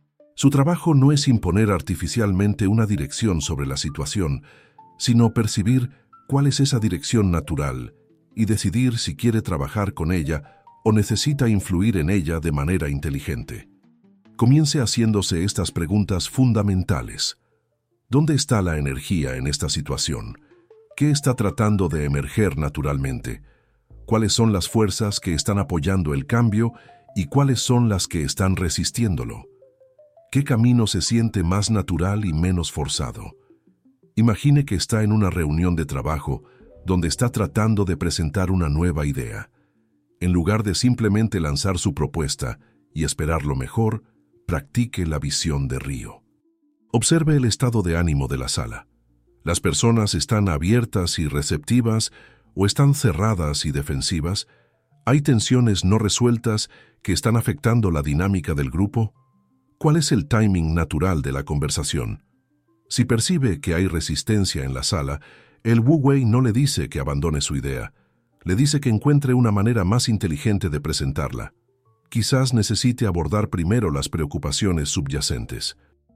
Su trabajo no es imponer artificialmente una dirección sobre la situación, sino percibir cuál es esa dirección natural y decidir si quiere trabajar con ella o necesita influir en ella de manera inteligente. Comience haciéndose estas preguntas fundamentales. ¿Dónde está la energía en esta situación? ¿Qué está tratando de emerger naturalmente? ¿Cuáles son las fuerzas que están apoyando el cambio y cuáles son las que están resistiéndolo? ¿Qué camino se siente más natural y menos forzado? Imagine que está en una reunión de trabajo donde está tratando de presentar una nueva idea. En lugar de simplemente lanzar su propuesta y esperar lo mejor, practique la visión de Río. Observe el estado de ánimo de la sala. ¿Las personas están abiertas y receptivas o están cerradas y defensivas? ¿Hay tensiones no resueltas que están afectando la dinámica del grupo? ¿Cuál es el timing natural de la conversación? Si percibe que hay resistencia en la sala, el Wu Wei no le dice que abandone su idea. Le dice que encuentre una manera más inteligente de presentarla. Quizás necesite abordar primero las preocupaciones subyacentes.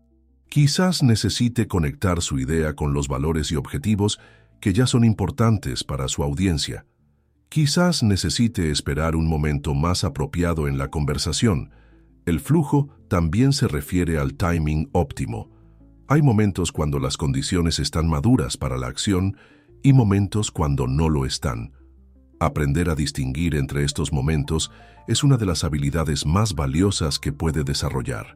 Quizás necesite conectar su idea con los valores y objetivos que ya son importantes para su audiencia. Quizás necesite esperar un momento más apropiado en la conversación. El flujo también se refiere al timing óptimo. Hay momentos cuando las condiciones están maduras para la acción y momentos cuando no lo están. Aprender a distinguir entre estos momentos es una de las habilidades más valiosas que puede desarrollar.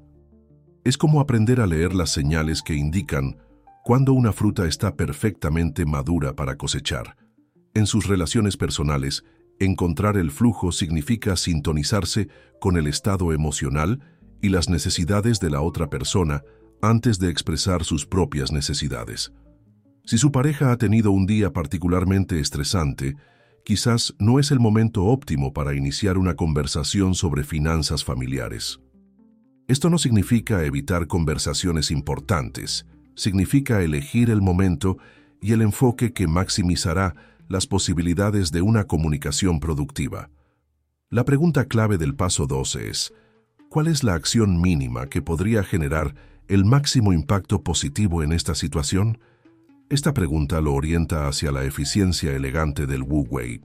Es como aprender a leer las señales que indican cuando una fruta está perfectamente madura para cosechar. En sus relaciones personales, encontrar el flujo significa sintonizarse con el estado emocional y las necesidades de la otra persona antes de expresar sus propias necesidades. Si su pareja ha tenido un día particularmente estresante, quizás no es el momento óptimo para iniciar una conversación sobre finanzas familiares. Esto no significa evitar conversaciones importantes, significa elegir el momento y el enfoque que maximizará las posibilidades de una comunicación productiva. La pregunta clave del paso dos es, ¿cuál es la acción mínima que podría generar el máximo impacto positivo en esta situación? Esta pregunta lo orienta hacia la eficiencia elegante del Wu Wei.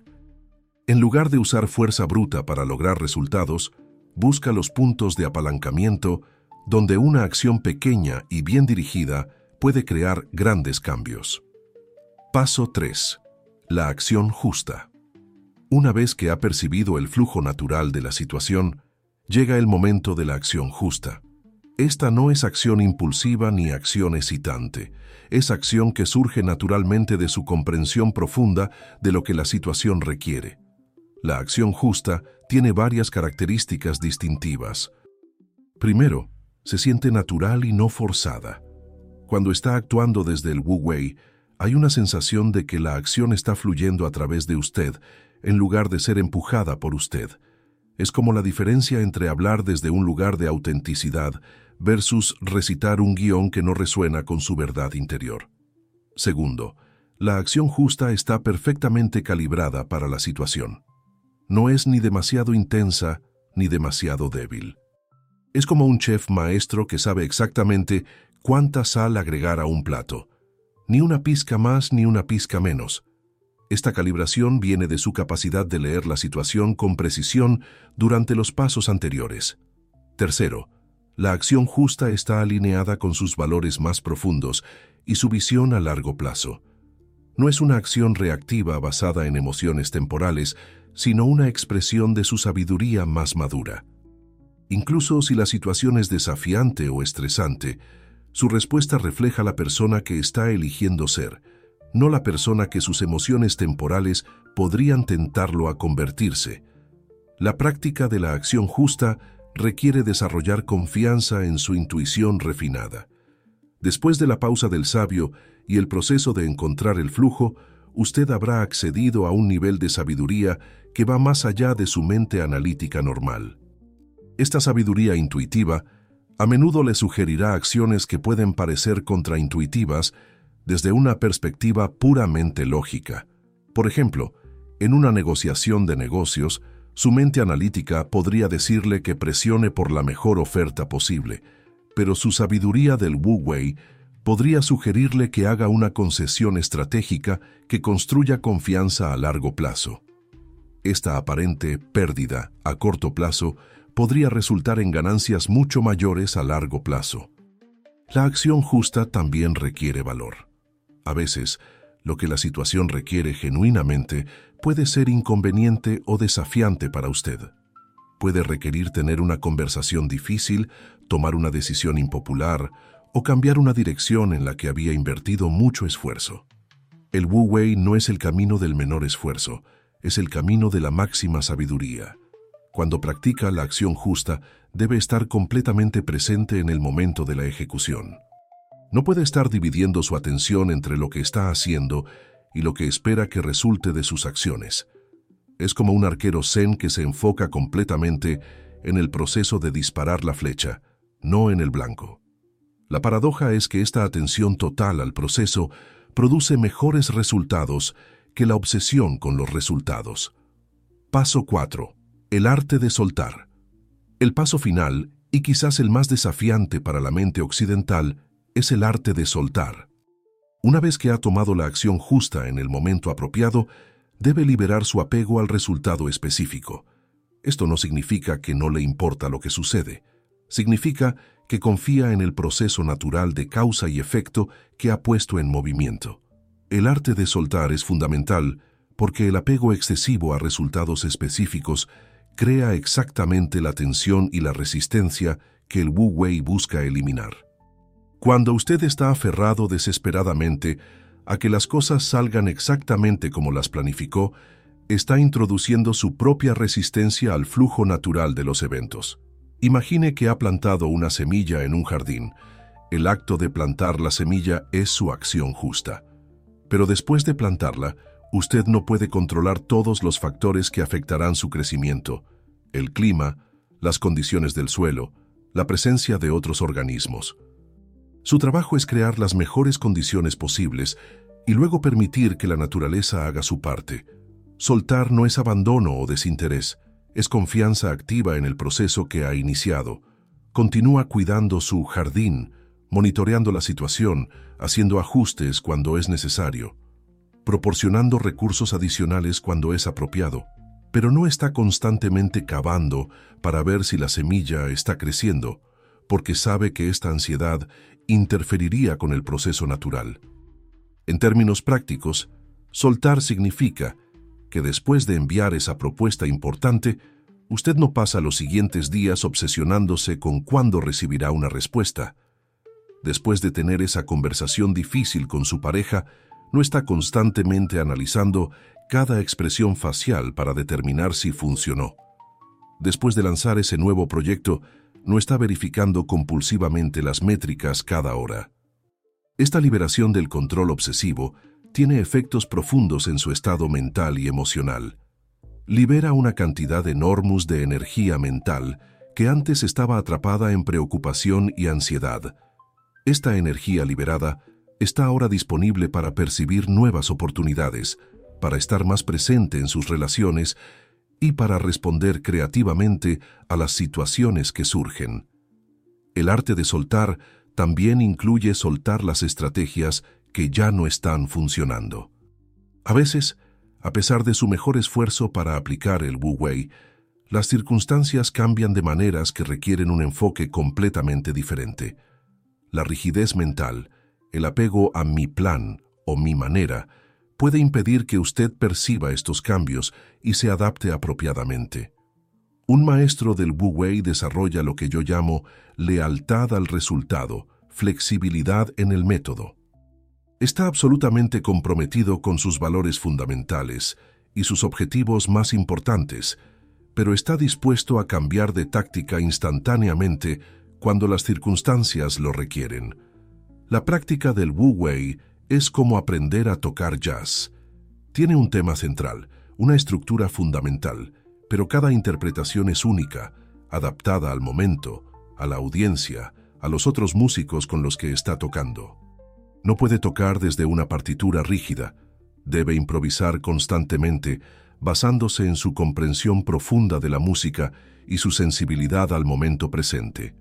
En lugar de usar fuerza bruta para lograr resultados, busca los puntos de apalancamiento donde una acción pequeña y bien dirigida puede crear grandes cambios. Paso tres. La acción justa. Una vez que ha percibido el flujo natural de la situación, llega el momento de la acción justa. Esta no es acción impulsiva ni acción excitante, es acción que surge naturalmente de su comprensión profunda de lo que la situación requiere. La acción justa tiene varias características distintivas. Primero, se siente natural y no forzada. Cuando está actuando desde el Wu Wei, hay una sensación de que la acción está fluyendo a través de usted, en lugar de ser empujada por usted. Es como la diferencia entre hablar desde un lugar de autenticidad versus recitar un guión que no resuena con su verdad interior. Segundo, la acción justa está perfectamente calibrada para la situación. No es ni demasiado intensa ni demasiado débil. Es como un chef maestro que sabe exactamente cuánta sal agregar a un plato. Ni una pizca más ni una pizca menos. Esta calibración viene de su capacidad de leer la situación con precisión durante los pasos anteriores. Tercero, la acción justa está alineada con sus valores más profundos y su visión a largo plazo. No es una acción reactiva basada en emociones temporales, sino una expresión de su sabiduría más madura. Incluso si la situación es desafiante o estresante, su respuesta refleja la persona que está eligiendo ser, no la persona que sus emociones temporales podrían tentarlo a convertirse. La práctica de la acción justa requiere desarrollar confianza en su intuición refinada. Después de la pausa del sabio y el proceso de encontrar el flujo, usted habrá accedido a un nivel de sabiduría que va más allá de su mente analítica normal. Esta sabiduría intuitiva a menudo le sugerirá acciones que pueden parecer contraintuitivas desde una perspectiva puramente lógica. Por ejemplo, en una negociación de negocios, su mente analítica podría decirle que presione por la mejor oferta posible, pero su sabiduría del Wu Wei podría sugerirle que haga una concesión estratégica que construya confianza a largo plazo. Esta aparente pérdida a corto plazo podría resultar en ganancias mucho mayores a largo plazo. La acción justa también requiere valor. A veces, lo que la situación requiere genuinamente puede ser inconveniente o desafiante para usted. Puede requerir tener una conversación difícil, tomar una decisión impopular o cambiar una dirección en la que había invertido mucho esfuerzo. El Wu Wei no es el camino del menor esfuerzo, es el camino de la máxima sabiduría. Cuando practica la acción justa, debe estar completamente presente en el momento de la ejecución. No puede estar dividiendo su atención entre lo que está haciendo y lo que espera que resulte de sus acciones. Es como un arquero zen que se enfoca completamente en el proceso de disparar la flecha, no en el blanco. La paradoja es que esta atención total al proceso produce mejores resultados que la obsesión con los resultados. Paso cuatro. El arte de soltar. El paso final, y quizás el más desafiante para la mente occidental, es el arte de soltar. Una vez que ha tomado la acción justa en el momento apropiado, debe liberar su apego al resultado específico. Esto no significa que no le importa lo que sucede. Significa que confía en el proceso natural de causa y efecto que ha puesto en movimiento. El arte de soltar es fundamental porque el apego excesivo a resultados específicos crea exactamente la tensión y la resistencia que el Wu Wei busca eliminar. Cuando usted está aferrado desesperadamente a que las cosas salgan exactamente como las planificó, está introduciendo su propia resistencia al flujo natural de los eventos. Imagine que ha plantado una semilla en un jardín. El acto de plantar la semilla es su acción justa. Pero después de plantarla, usted no puede controlar todos los factores que afectarán su crecimiento: el clima, las condiciones del suelo, la presencia de otros organismos. Su trabajo es crear las mejores condiciones posibles y luego permitir que la naturaleza haga su parte. Soltar no es abandono o desinterés, es confianza activa en el proceso que ha iniciado. Continúa cuidando su jardín, monitoreando la situación, haciendo ajustes cuando es necesario, proporcionando recursos adicionales cuando es apropiado, pero no está constantemente cavando para ver si la semilla está creciendo, porque sabe que esta ansiedad interferiría con el proceso natural. En términos prácticos, soltar significa que después de enviar esa propuesta importante, usted no pasa los siguientes días obsesionándose con cuándo recibirá una respuesta. Después de tener esa conversación difícil con su pareja, no está constantemente analizando cada expresión facial para determinar si funcionó. Después de lanzar ese nuevo proyecto, no está verificando compulsivamente las métricas cada hora. Esta liberación del control obsesivo tiene efectos profundos en su estado mental y emocional. Libera una cantidad enorme de energía mental que antes estaba atrapada en preocupación y ansiedad. Esta energía liberada está ahora disponible para percibir nuevas oportunidades, para estar más presente en sus relaciones y para responder creativamente a las situaciones que surgen. El arte de soltar también incluye soltar las estrategias que ya no están funcionando. A veces, a pesar de su mejor esfuerzo para aplicar el Wu Wei, las circunstancias cambian de maneras que requieren un enfoque completamente diferente. La rigidez mental, el apego a mi plan o mi manera, puede impedir que usted perciba estos cambios y se adapte apropiadamente. Un maestro del Wu Wei desarrolla lo que yo llamo lealtad al resultado, flexibilidad en el método. Está absolutamente comprometido con sus valores fundamentales y sus objetivos más importantes, pero está dispuesto a cambiar de táctica instantáneamente cuando las circunstancias lo requieren. La práctica del Wu Wei es como aprender a tocar jazz. Tiene un tema central, una estructura fundamental, pero cada interpretación es única, adaptada al momento, a la audiencia, a los otros músicos con los que está tocando. No puede tocar desde una partitura rígida, debe improvisar constantemente, basándose en su comprensión profunda de la música y su sensibilidad al momento presente.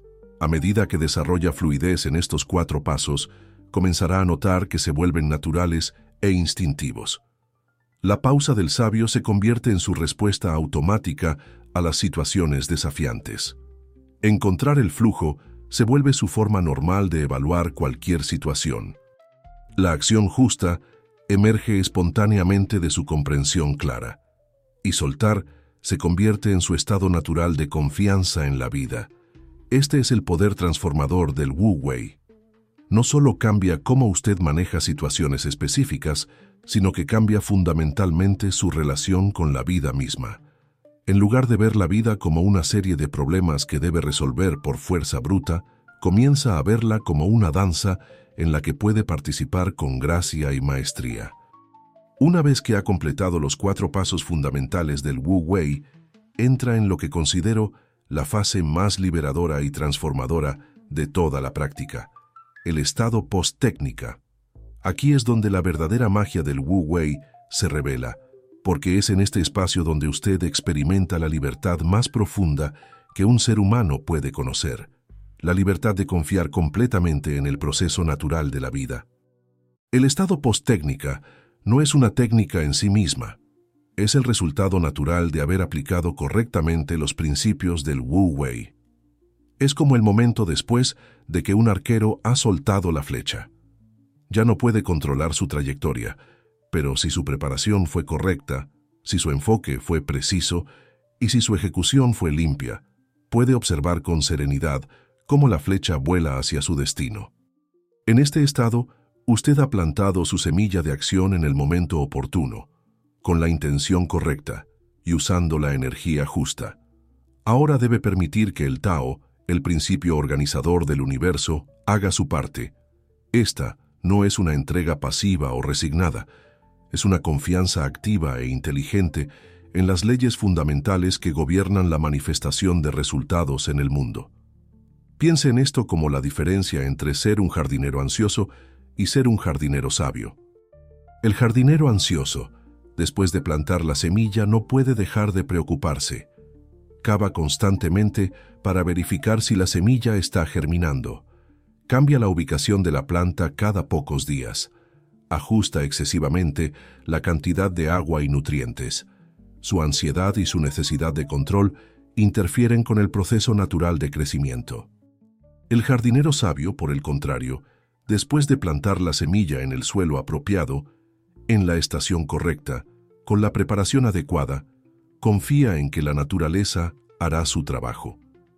A medida que desarrolla fluidez en estos cuatro pasos, comenzará a notar que se vuelven naturales e instintivos. La pausa del sabio se convierte en su respuesta automática a las situaciones desafiantes. Encontrar el flujo se vuelve su forma normal de evaluar cualquier situación. La acción justa emerge espontáneamente de su comprensión clara, y soltar se convierte en su estado natural de confianza en la vida. Este es el poder transformador del Wu Wei. no solo cambia cómo usted maneja situaciones específicas, sino que cambia fundamentalmente su relación con la vida misma. En lugar de ver la vida como una serie de problemas que debe resolver por fuerza bruta, comienza a verla como una danza en la que puede participar con gracia y maestría. Una vez que ha completado los cuatro pasos fundamentales del Wu Wei, entra en lo que considero la fase más liberadora y transformadora de toda la práctica, el estado post-técnica. Aquí es donde la verdadera magia del Wu Wei se revela, porque es en este espacio donde usted experimenta la libertad más profunda que un ser humano puede conocer, la libertad de confiar completamente en el proceso natural de la vida. El estado post-técnica no es una técnica en sí misma, es el resultado natural de haber aplicado correctamente los principios del Wu Wei. Es como el momento después de que un arquero ha soltado la flecha. Ya no puede controlar su trayectoria, pero si su preparación fue correcta, si su enfoque fue preciso y si su ejecución fue limpia, puede observar con serenidad cómo la flecha vuela hacia su destino. En este estado, usted ha plantado su semilla de acción en el momento oportuno, con la intención correcta y usando la energía justa. Ahora debe permitir que el Tao, el principio organizador del universo, haga su parte. Esta no es una entrega pasiva o resignada, es una confianza activa e inteligente en las leyes fundamentales que gobiernan la manifestación de resultados en el mundo. Piense en esto como la diferencia entre ser un jardinero ansioso y ser un jardinero sabio. El jardinero ansioso, después de plantar la semilla, no puede dejar de preocuparse. Cava constantemente para verificar si la semilla está germinando. Cambia la ubicación de la planta cada pocos días. Ajusta excesivamente la cantidad de agua y nutrientes. Su ansiedad y su necesidad de control interfieren con el proceso natural de crecimiento. El jardinero sabio, por el contrario, después de plantar la semilla en el suelo apropiado, en la estación correcta, con la preparación adecuada, confía en que la naturaleza hará su trabajo.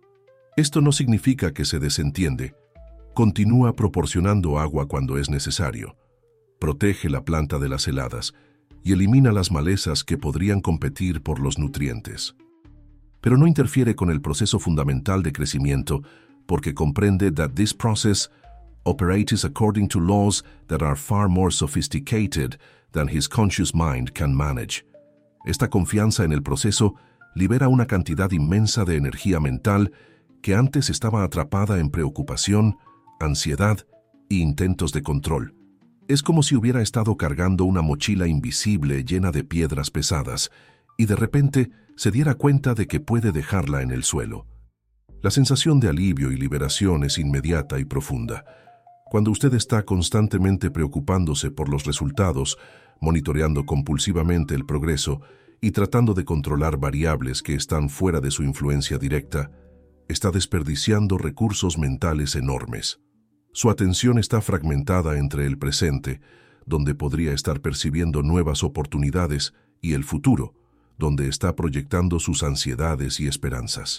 Esto no significa que se desentiende. Continúa proporcionando agua cuando es necesario. Protege la planta de las heladas y elimina las malezas que podrían competir por los nutrientes. Pero no interfiere con el proceso fundamental de crecimiento porque comprende that this process operates according to laws that are far more sophisticated than his conscious mind can manage. Esta confianza en el proceso libera una cantidad inmensa de energía mental que antes estaba atrapada en preocupación, ansiedad e intentos de control. Es como si hubiera estado cargando una mochila invisible llena de piedras pesadas y de repente se diera cuenta de que puede dejarla en el suelo. La sensación de alivio y liberación es inmediata y profunda. Cuando usted está constantemente preocupándose por los resultados, monitoreando compulsivamente el progreso y tratando de controlar variables que están fuera de su influencia directa, está desperdiciando recursos mentales enormes. Su atención está fragmentada entre el presente, donde podría estar percibiendo nuevas oportunidades, y el futuro, donde está proyectando sus ansiedades y esperanzas.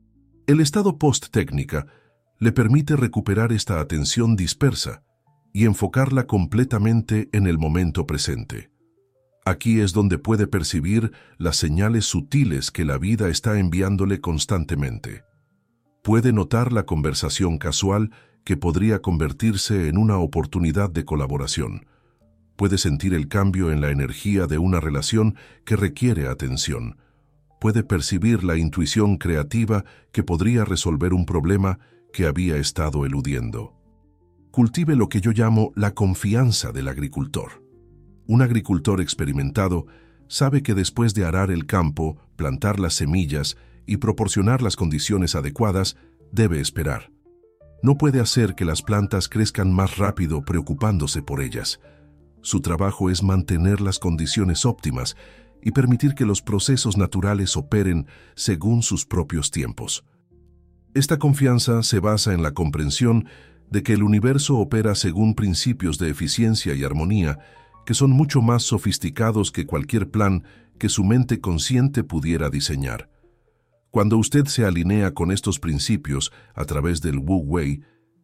El estado post-técnica le permite recuperar esta atención dispersa y enfocarla completamente en el momento presente. Aquí es donde puede percibir las señales sutiles que la vida está enviándole constantemente. Puede notar la conversación casual que podría convertirse en una oportunidad de colaboración. Puede sentir el cambio en la energía de una relación que requiere atención. Puede percibir la intuición creativa que podría resolver un problema que había estado eludiendo. Cultive lo que yo llamo la confianza del agricultor. Un agricultor experimentado sabe que después de arar el campo, plantar las semillas y proporcionar las condiciones adecuadas, debe esperar. No puede hacer que las plantas crezcan más rápido preocupándose por ellas. Su trabajo es mantener las condiciones óptimas y permitir que los procesos naturales operen según sus propios tiempos. Esta confianza se basa en la comprensión de que el universo opera según principios de eficiencia y armonía que son mucho más sofisticados que cualquier plan que su mente consciente pudiera diseñar. Cuando usted se alinea con estos principios a través del Wu Wei,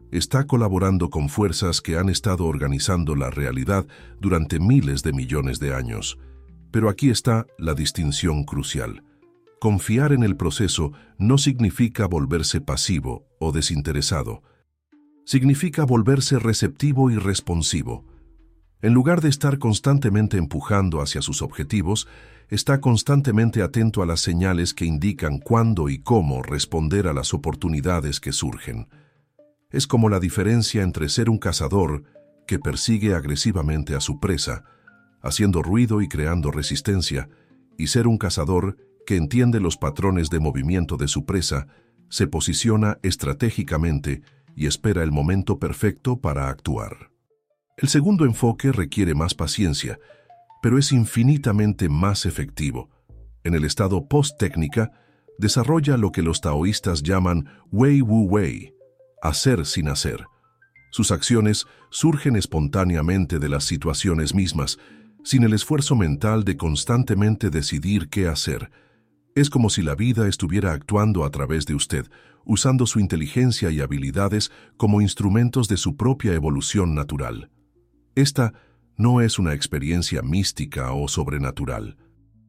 está colaborando con fuerzas que han estado organizando la realidad durante miles de millones de años. Pero aquí está la distinción crucial. Confiar en el proceso no significa volverse pasivo o desinteresado. Significa volverse receptivo y responsivo. En lugar de estar constantemente empujando hacia sus objetivos, está constantemente atento a las señales que indican cuándo y cómo responder a las oportunidades que surgen. Es como la diferencia entre ser un cazador que persigue agresivamente a su presa, haciendo ruido y creando resistencia, y ser un cazador que entiende los patrones de movimiento de su presa, se posiciona estratégicamente y espera el momento perfecto para actuar. El segundo enfoque requiere más paciencia, pero es infinitamente más efectivo. En el estado post-técnica, desarrolla lo que los taoístas llaman Wei Wu Wei, hacer sin hacer. Sus acciones surgen espontáneamente de las situaciones mismas, sin el esfuerzo mental de constantemente decidir qué hacer. Es como si la vida estuviera actuando a través de usted, usando su inteligencia y habilidades como instrumentos de su propia evolución natural. Esta no es una experiencia mística o sobrenatural.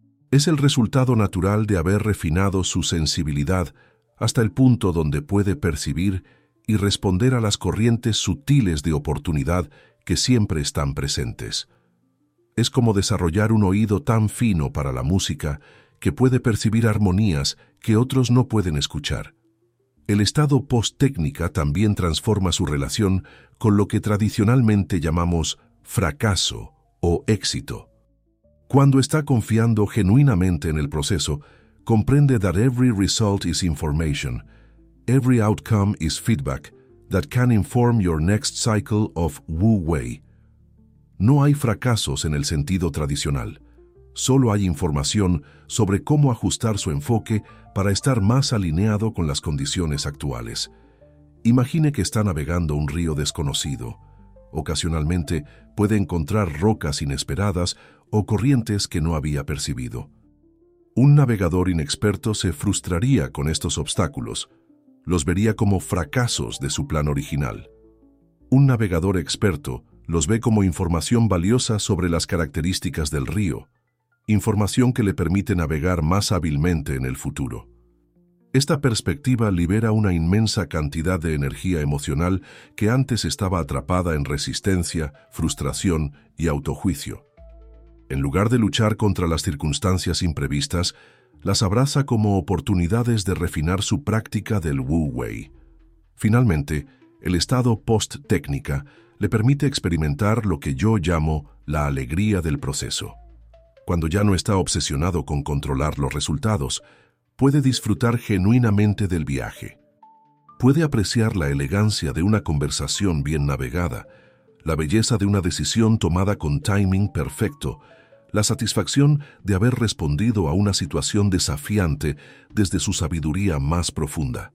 Es el resultado natural de haber refinado su sensibilidad hasta el punto donde puede percibir y responder a las corrientes sutiles de oportunidad que siempre están presentes. Es como desarrollar un oído tan fino para la música que puede percibir armonías que otros no pueden escuchar. El estado post-técnica también transforma su relación con lo que tradicionalmente llamamos fracaso o éxito. Cuando está confiando genuinamente en el proceso, comprende that every result is information, every outcome is feedback that can inform your next cycle of Wu Wei. No hay fracasos en el sentido tradicional. Solo hay información sobre cómo ajustar su enfoque para estar más alineado con las condiciones actuales. Imagine que está navegando un río desconocido. Ocasionalmente puede encontrar rocas inesperadas o corrientes que no había percibido. Un navegador inexperto se frustraría con estos obstáculos. Los vería como fracasos de su plan original. Un navegador experto los ve como información valiosa sobre las características del río, información que le permite navegar más hábilmente en el futuro. Esta perspectiva libera una inmensa cantidad de energía emocional que antes estaba atrapada en resistencia, frustración y autojuicio. En lugar de luchar contra las circunstancias imprevistas, las abraza como oportunidades de refinar su práctica del Wu Wei. Finalmente, el estado post-técnica le permite experimentar lo que yo llamo la alegría del proceso. Cuando ya no está obsesionado con controlar los resultados, puede disfrutar genuinamente del viaje. Puede apreciar la elegancia de una conversación bien navegada, la belleza de una decisión tomada con timing perfecto, la satisfacción de haber respondido a una situación desafiante desde su sabiduría más profunda.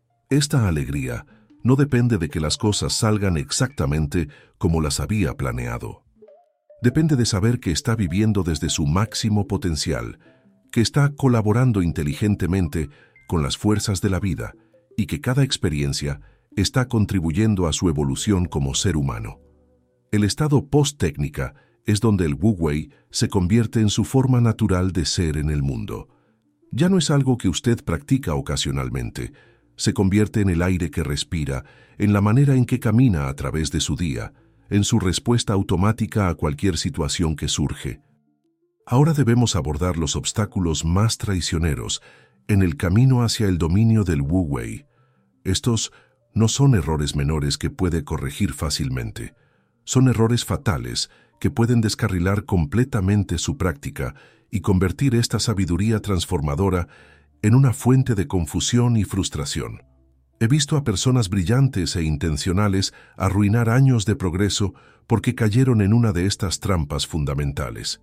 Esta alegría no depende de que las cosas salgan exactamente como las había planeado. Depende de saber que está viviendo desde su máximo potencial, que está colaborando inteligentemente con las fuerzas de la vida y que cada experiencia está contribuyendo a su evolución como ser humano. El estado post-técnica es donde el Wu Wei se convierte en su forma natural de ser en el mundo. Ya no es algo que usted practica ocasionalmente, se convierte en el aire que respira, en la manera en que camina a través de su día, en su respuesta automática a cualquier situación que surge. Ahora debemos abordar los obstáculos más traicioneros en el camino hacia el dominio del Wu Wei. Estos no son errores menores que puede corregir fácilmente. Son errores fatales que pueden descarrilar completamente su práctica y convertir esta sabiduría transformadora en una fuente de confusión y frustración. He visto a personas brillantes e intencionales arruinar años de progreso porque cayeron en una de estas trampas fundamentales.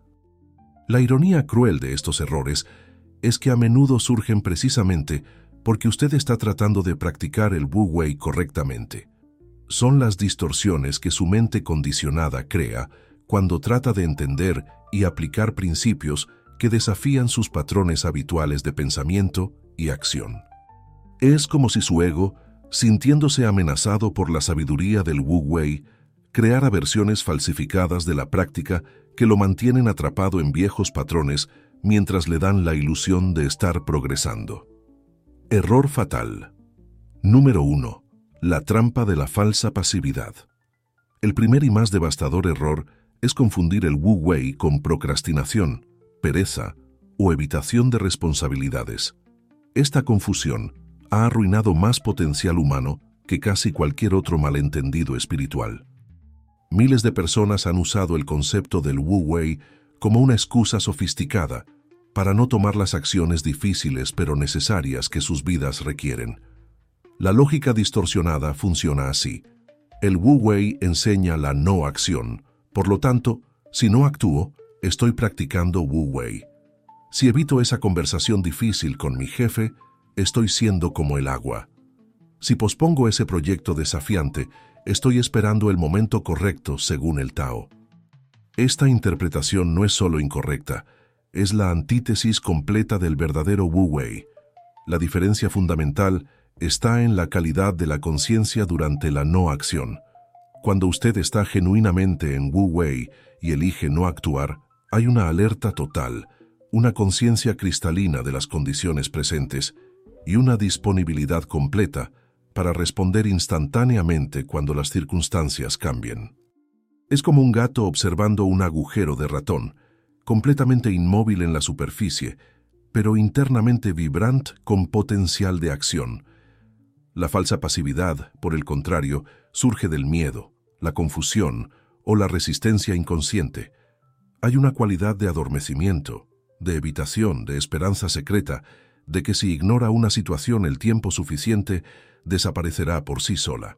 La ironía cruel de estos errores es que a menudo surgen precisamente porque usted está tratando de practicar el Wu Wei correctamente. Son las distorsiones que su mente condicionada crea cuando trata de entender y aplicar principios que desafían sus patrones habituales de pensamiento y acción. Es como si su ego sintiéndose amenazado por la sabiduría del Wu Wei, creara versiones falsificadas de la práctica que lo mantienen atrapado en viejos patrones mientras le dan la ilusión de estar progresando. Error fatal. Número uno. La trampa de la falsa pasividad. El primer y más devastador error es confundir el Wu Wei con procrastinación, pereza o evitación de responsabilidades. Esta confusión ha arruinado más potencial humano que casi cualquier otro malentendido espiritual. Miles de personas han usado el concepto del Wu Wei como una excusa sofisticada para no tomar las acciones difíciles pero necesarias que sus vidas requieren. La lógica distorsionada funciona así. El Wu Wei enseña la no acción, por lo tanto, si no actúo, estoy practicando Wu Wei. Si evito esa conversación difícil con mi jefe, estoy siendo como el agua. Si pospongo ese proyecto desafiante, estoy esperando el momento correcto según el Tao. Esta interpretación no es solo incorrecta, es la antítesis completa del verdadero Wu Wei. La diferencia fundamental está en la calidad de la conciencia durante la no acción. Cuando usted está genuinamente en Wu Wei y elige no actuar, hay una alerta total, una conciencia cristalina de las condiciones presentes y una disponibilidad completa para responder instantáneamente cuando las circunstancias cambien. Es como un gato observando un agujero de ratón, completamente inmóvil en la superficie, pero internamente vibrante con potencial de acción. La falsa pasividad, por el contrario, surge del miedo, la confusión o la resistencia inconsciente. Hay una cualidad de adormecimiento, de evitación, de esperanza secreta, de que si ignora una situación el tiempo suficiente, desaparecerá por sí sola.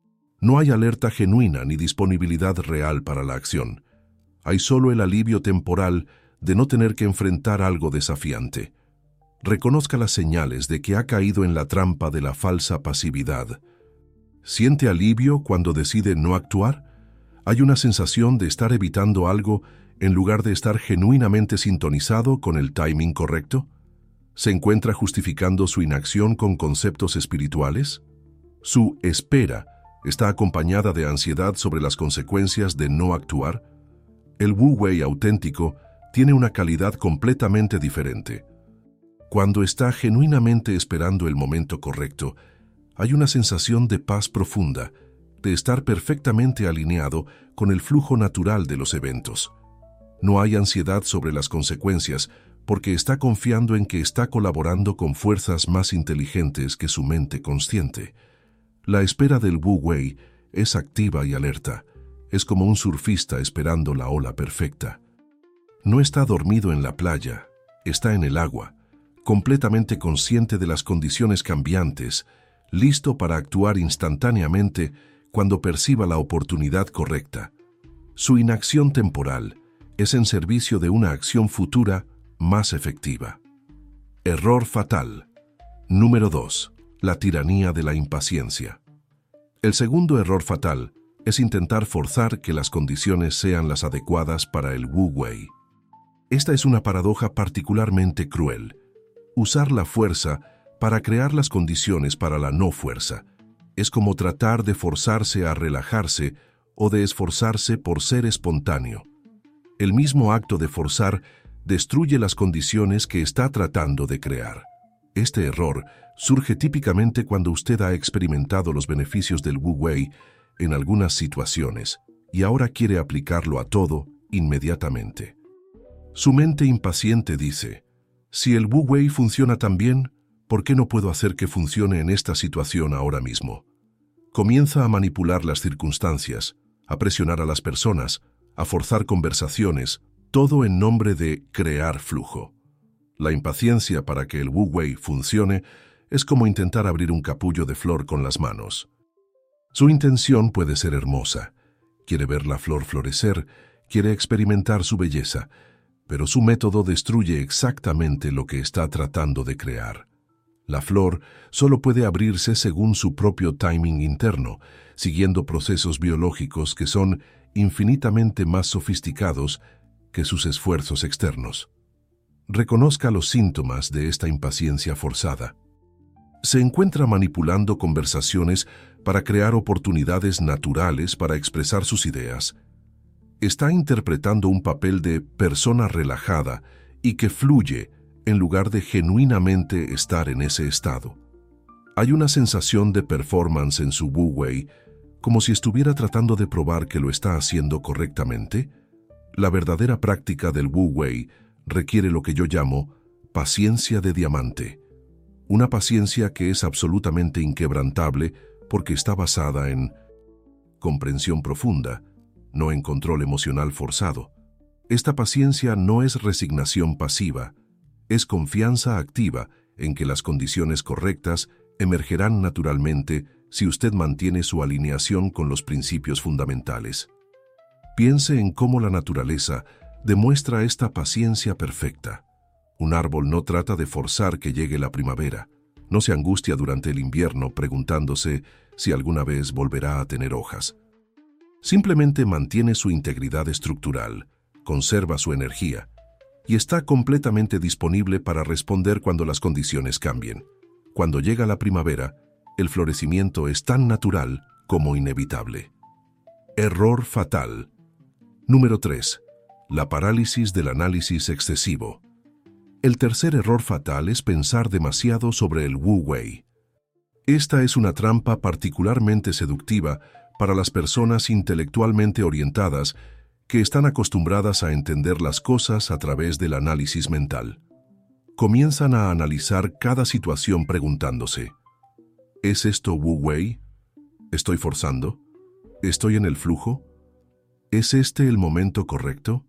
No hay alerta genuina ni disponibilidad real para la acción. Hay solo el alivio temporal de no tener que enfrentar algo desafiante. Reconozca las señales de que ha caído en la trampa de la falsa pasividad. ¿Siente alivio cuando decide no actuar? Hay una sensación de estar evitando algo en lugar de estar genuinamente sintonizado con el timing correcto. ¿Se encuentra justificando su inacción con conceptos espirituales? ¿Su espera está acompañada de ansiedad sobre las consecuencias de no actuar? El Wu Wei auténtico tiene una calidad completamente diferente. Cuando está genuinamente esperando el momento correcto, hay una sensación de paz profunda, de estar perfectamente alineado con el flujo natural de los eventos. No hay ansiedad sobre las consecuencias, porque está confiando en que está colaborando con fuerzas más inteligentes que su mente consciente. La espera del Wu Wei es activa y alerta. Es como un surfista esperando la ola perfecta. No está dormido en la playa, está en el agua, completamente consciente de las condiciones cambiantes, listo para actuar instantáneamente cuando perciba la oportunidad correcta. Su inacción temporal es en servicio de una acción futura más efectiva. Error fatal. Número dos. La tiranía de la impaciencia. El segundo error fatal es intentar forzar que las condiciones sean las adecuadas para el Wu Wei. Esta es una paradoja particularmente cruel. Usar la fuerza para crear las condiciones para la no fuerza es como tratar de forzarse a relajarse o de esforzarse por ser espontáneo. El mismo acto de forzar destruye las condiciones que está tratando de crear. Este error surge típicamente cuando usted ha experimentado los beneficios del Wu Wei en algunas situaciones y ahora quiere aplicarlo a todo inmediatamente. Su mente impaciente dice, si el Wu Wei funciona tan bien, ¿por qué no puedo hacer que funcione en esta situación ahora mismo? Comienza a manipular las circunstancias, a presionar a las personas, a forzar conversaciones, todo en nombre de crear flujo. La impaciencia para que el Wu Wei funcione es como intentar abrir un capullo de flor con las manos. Su intención puede ser hermosa. Quiere ver la flor florecer, quiere experimentar su belleza, pero su método destruye exactamente lo que está tratando de crear. La flor solo puede abrirse según su propio timing interno, siguiendo procesos biológicos que son infinitamente más sofisticados que sus esfuerzos externos. Reconozca los síntomas de esta impaciencia forzada. Se encuentra manipulando conversaciones para crear oportunidades naturales para expresar sus ideas. Está interpretando un papel de persona relajada y que fluye en lugar de genuinamente estar en ese estado. Hay una sensación de performance en su Wu Wei, como si estuviera tratando de probar que lo está haciendo correctamente. La verdadera práctica del Wu Wei requiere lo que yo llamo paciencia de diamante. Una paciencia que es absolutamente inquebrantable porque está basada en comprensión profunda, no en control emocional forzado. Esta paciencia no es resignación pasiva, es confianza activa en que las condiciones correctas emergerán naturalmente si usted mantiene su alineación con los principios fundamentales. Piense en cómo la naturaleza demuestra esta paciencia perfecta. Un árbol no trata de forzar que llegue la primavera, no se angustia durante el invierno preguntándose si alguna vez volverá a tener hojas. Simplemente mantiene su integridad estructural, conserva su energía y está completamente disponible para responder cuando las condiciones cambien. Cuando llega la primavera, el florecimiento es tan natural como inevitable. Error fatal. Número tres. La parálisis del análisis excesivo. El tercer error fatal es pensar demasiado sobre el Wu Wei. Esta es una trampa particularmente seductiva para las personas intelectualmente orientadas que están acostumbradas a entender las cosas a través del análisis mental. Comienzan a analizar cada situación preguntándose: ¿es esto Wu Wei? ¿Estoy forzando? ¿Estoy en el flujo? ¿Es este el momento correcto?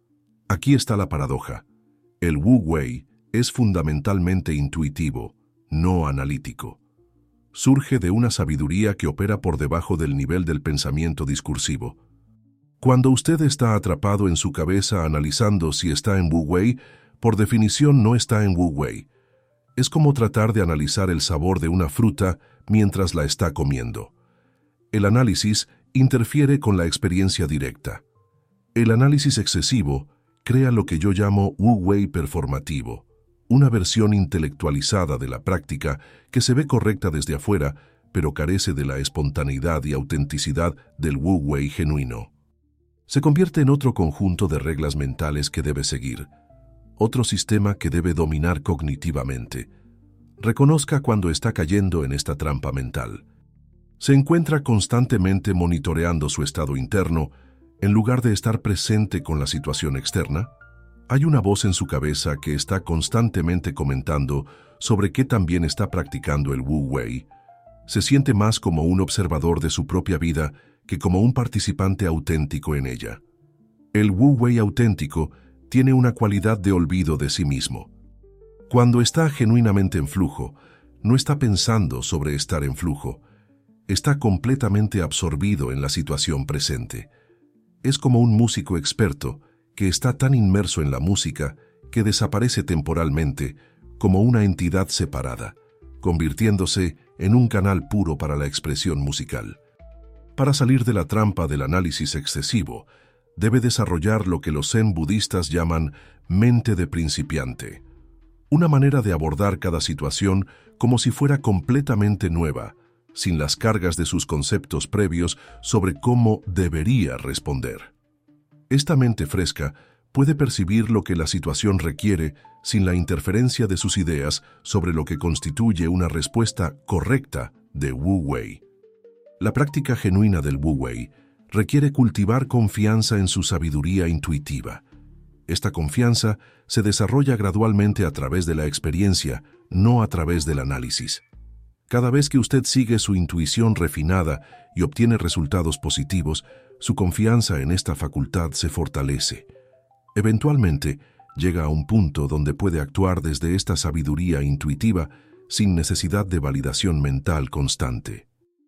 Aquí está la paradoja. El Wu Wei es fundamentalmente intuitivo, no analítico. Surge de una sabiduría que opera por debajo del nivel del pensamiento discursivo. Cuando usted está atrapado en su cabeza analizando si está en Wu Wei, por definición no está en Wu Wei. Es como tratar de analizar el sabor de una fruta mientras la está comiendo. El análisis interfiere con la experiencia directa. El análisis excesivo crea lo que yo llamo Wu Wei performativo, una versión intelectualizada de la práctica que se ve correcta desde afuera, pero carece de la espontaneidad y autenticidad del Wu Wei genuino. Se convierte en otro conjunto de reglas mentales que debe seguir, otro sistema que debe dominar cognitivamente. Reconozca cuando está cayendo en esta trampa mental. Se encuentra constantemente monitoreando su estado interno en lugar de estar presente con la situación externa. Hay una voz en su cabeza que está constantemente comentando sobre qué también está practicando el Wu Wei. Se siente más como un observador de su propia vida que como un participante auténtico en ella. El Wu Wei auténtico tiene una cualidad de olvido de sí mismo. Cuando está genuinamente en flujo, no está pensando sobre estar en flujo, está completamente absorbido en la situación presente. Es como un músico experto que está tan inmerso en la música que desaparece temporalmente como una entidad separada, convirtiéndose en un canal puro para la expresión musical. Para salir de la trampa del análisis excesivo, debe desarrollar lo que los zen budistas llaman mente de principiante, una manera de abordar cada situación como si fuera completamente nueva, sin las cargas de sus conceptos previos sobre cómo debería responder. Esta mente fresca puede percibir lo que la situación requiere sin la interferencia de sus ideas sobre lo que constituye una respuesta correcta de Wu Wei. La práctica genuina del Wu Wei requiere cultivar confianza en su sabiduría intuitiva. Esta confianza se desarrolla gradualmente a través de la experiencia, no a través del análisis. Cada vez que usted sigue su intuición refinada y obtiene resultados positivos, su confianza en esta facultad se fortalece. Eventualmente, llega a un punto donde puede actuar desde esta sabiduría intuitiva sin necesidad de validación mental constante.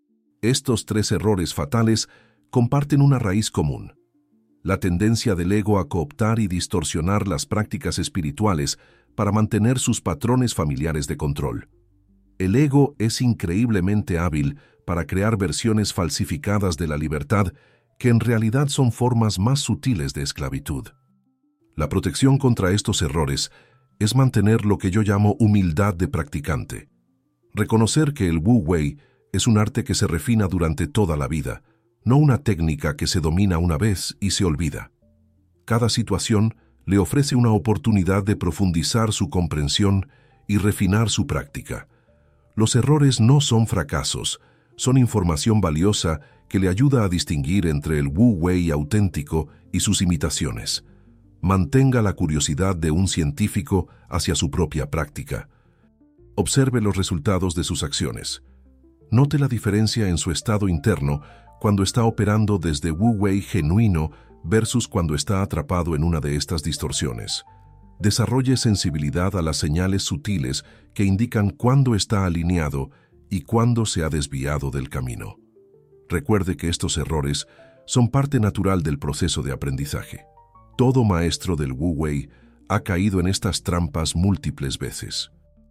Estos tres errores fatales comparten una raíz común: la tendencia del ego a cooptar y distorsionar las prácticas espirituales para mantener sus patrones familiares de control. El ego es increíblemente hábil para crear versiones falsificadas de la libertad que en realidad son formas más sutiles de esclavitud. La protección contra estos errores es mantener lo que yo llamo humildad de practicante. Reconocer que el Wu Wei es un arte que se refina durante toda la vida, no una técnica que se domina una vez y se olvida. Cada situación le ofrece una oportunidad de profundizar su comprensión y refinar su práctica. Los errores no son fracasos, son información valiosa que le ayuda a distinguir entre el Wu Wei auténtico y sus imitaciones. Mantenga la curiosidad de un científico hacia su propia práctica. Observe los resultados de sus acciones. Note la diferencia en su estado interno cuando está operando desde Wu Wei genuino versus cuando está atrapado en una de estas distorsiones. Desarrolle sensibilidad a las señales sutiles que indican cuándo está alineado y cuándo se ha desviado del camino. Recuerde que estos errores son parte natural del proceso de aprendizaje. Todo maestro del Wu Wei ha caído en estas trampas múltiples veces.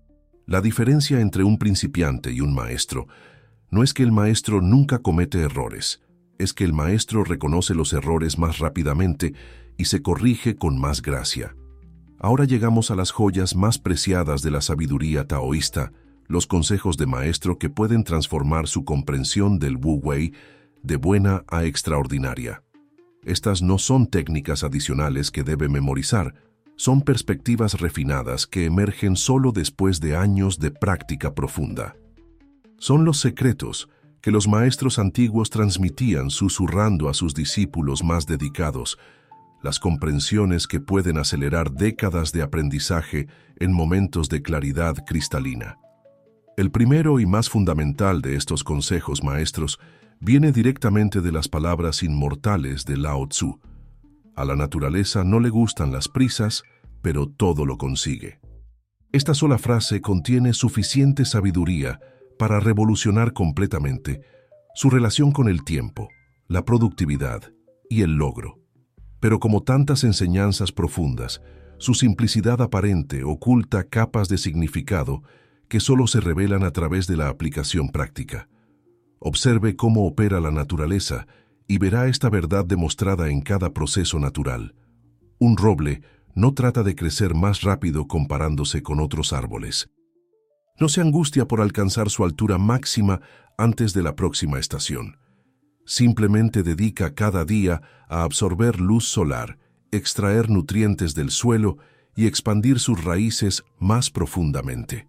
La diferencia entre un principiante y un maestro no es que el maestro nunca comete errores, es que el maestro reconoce los errores más rápidamente y se corrige con más gracia. Ahora llegamos a las joyas más preciadas de la sabiduría taoísta, los consejos de maestro que pueden transformar su comprensión del Wu Wei de buena a extraordinaria. Estas no son técnicas adicionales que debe memorizar, son perspectivas refinadas que emergen solo después de años de práctica profunda. Son los secretos que los maestros antiguos transmitían susurrando a sus discípulos más dedicados, las comprensiones que pueden acelerar décadas de aprendizaje en momentos de claridad cristalina. El primero y más fundamental de estos consejos maestros viene directamente de las palabras inmortales de Lao Tzu. A la naturaleza no le gustan las prisas, pero todo lo consigue. Esta sola frase contiene suficiente sabiduría para revolucionar completamente su relación con el tiempo, la productividad y el logro. Pero como tantas enseñanzas profundas, su simplicidad aparente oculta capas de significado que solo se revelan a través de la aplicación práctica. Observe cómo opera la naturaleza y verá esta verdad demostrada en cada proceso natural. Un roble no trata de crecer más rápido comparándose con otros árboles. No se angustia por alcanzar su altura máxima antes de la próxima estación. Simplemente dedica cada día a absorber luz solar, extraer nutrientes del suelo y expandir sus raíces más profundamente.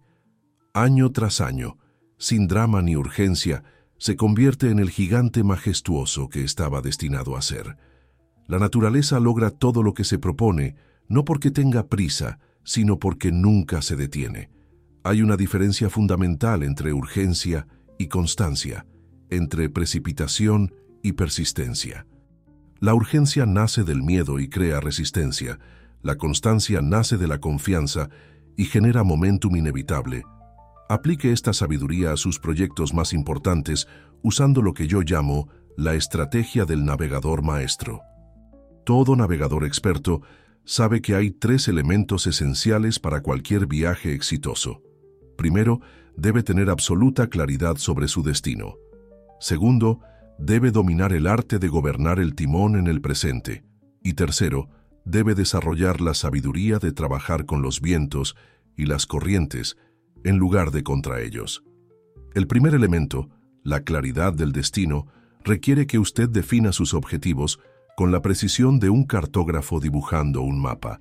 Año tras año, sin drama ni urgencia, se convierte en el gigante majestuoso que estaba destinado a ser. La naturaleza logra todo lo que se propone, no porque tenga prisa, sino porque nunca se detiene. Hay una diferencia fundamental entre urgencia y constancia, entre precipitación y persistencia. La urgencia nace del miedo y crea resistencia. La constancia nace de la confianza y genera momentum inevitable. Aplique esta sabiduría a sus proyectos más importantes usando lo que yo llamo la estrategia del navegador maestro. Todo navegador experto sabe que hay tres elementos esenciales para cualquier viaje exitoso. Primero, debe tener absoluta claridad sobre su destino. Segundo, debe dominar el arte de gobernar el timón en el presente. Y tercero, debe desarrollar la sabiduría de trabajar con los vientos y las corrientes en lugar de contra ellos. El primer elemento, la claridad del destino, requiere que usted defina sus objetivos con la precisión de un cartógrafo dibujando un mapa.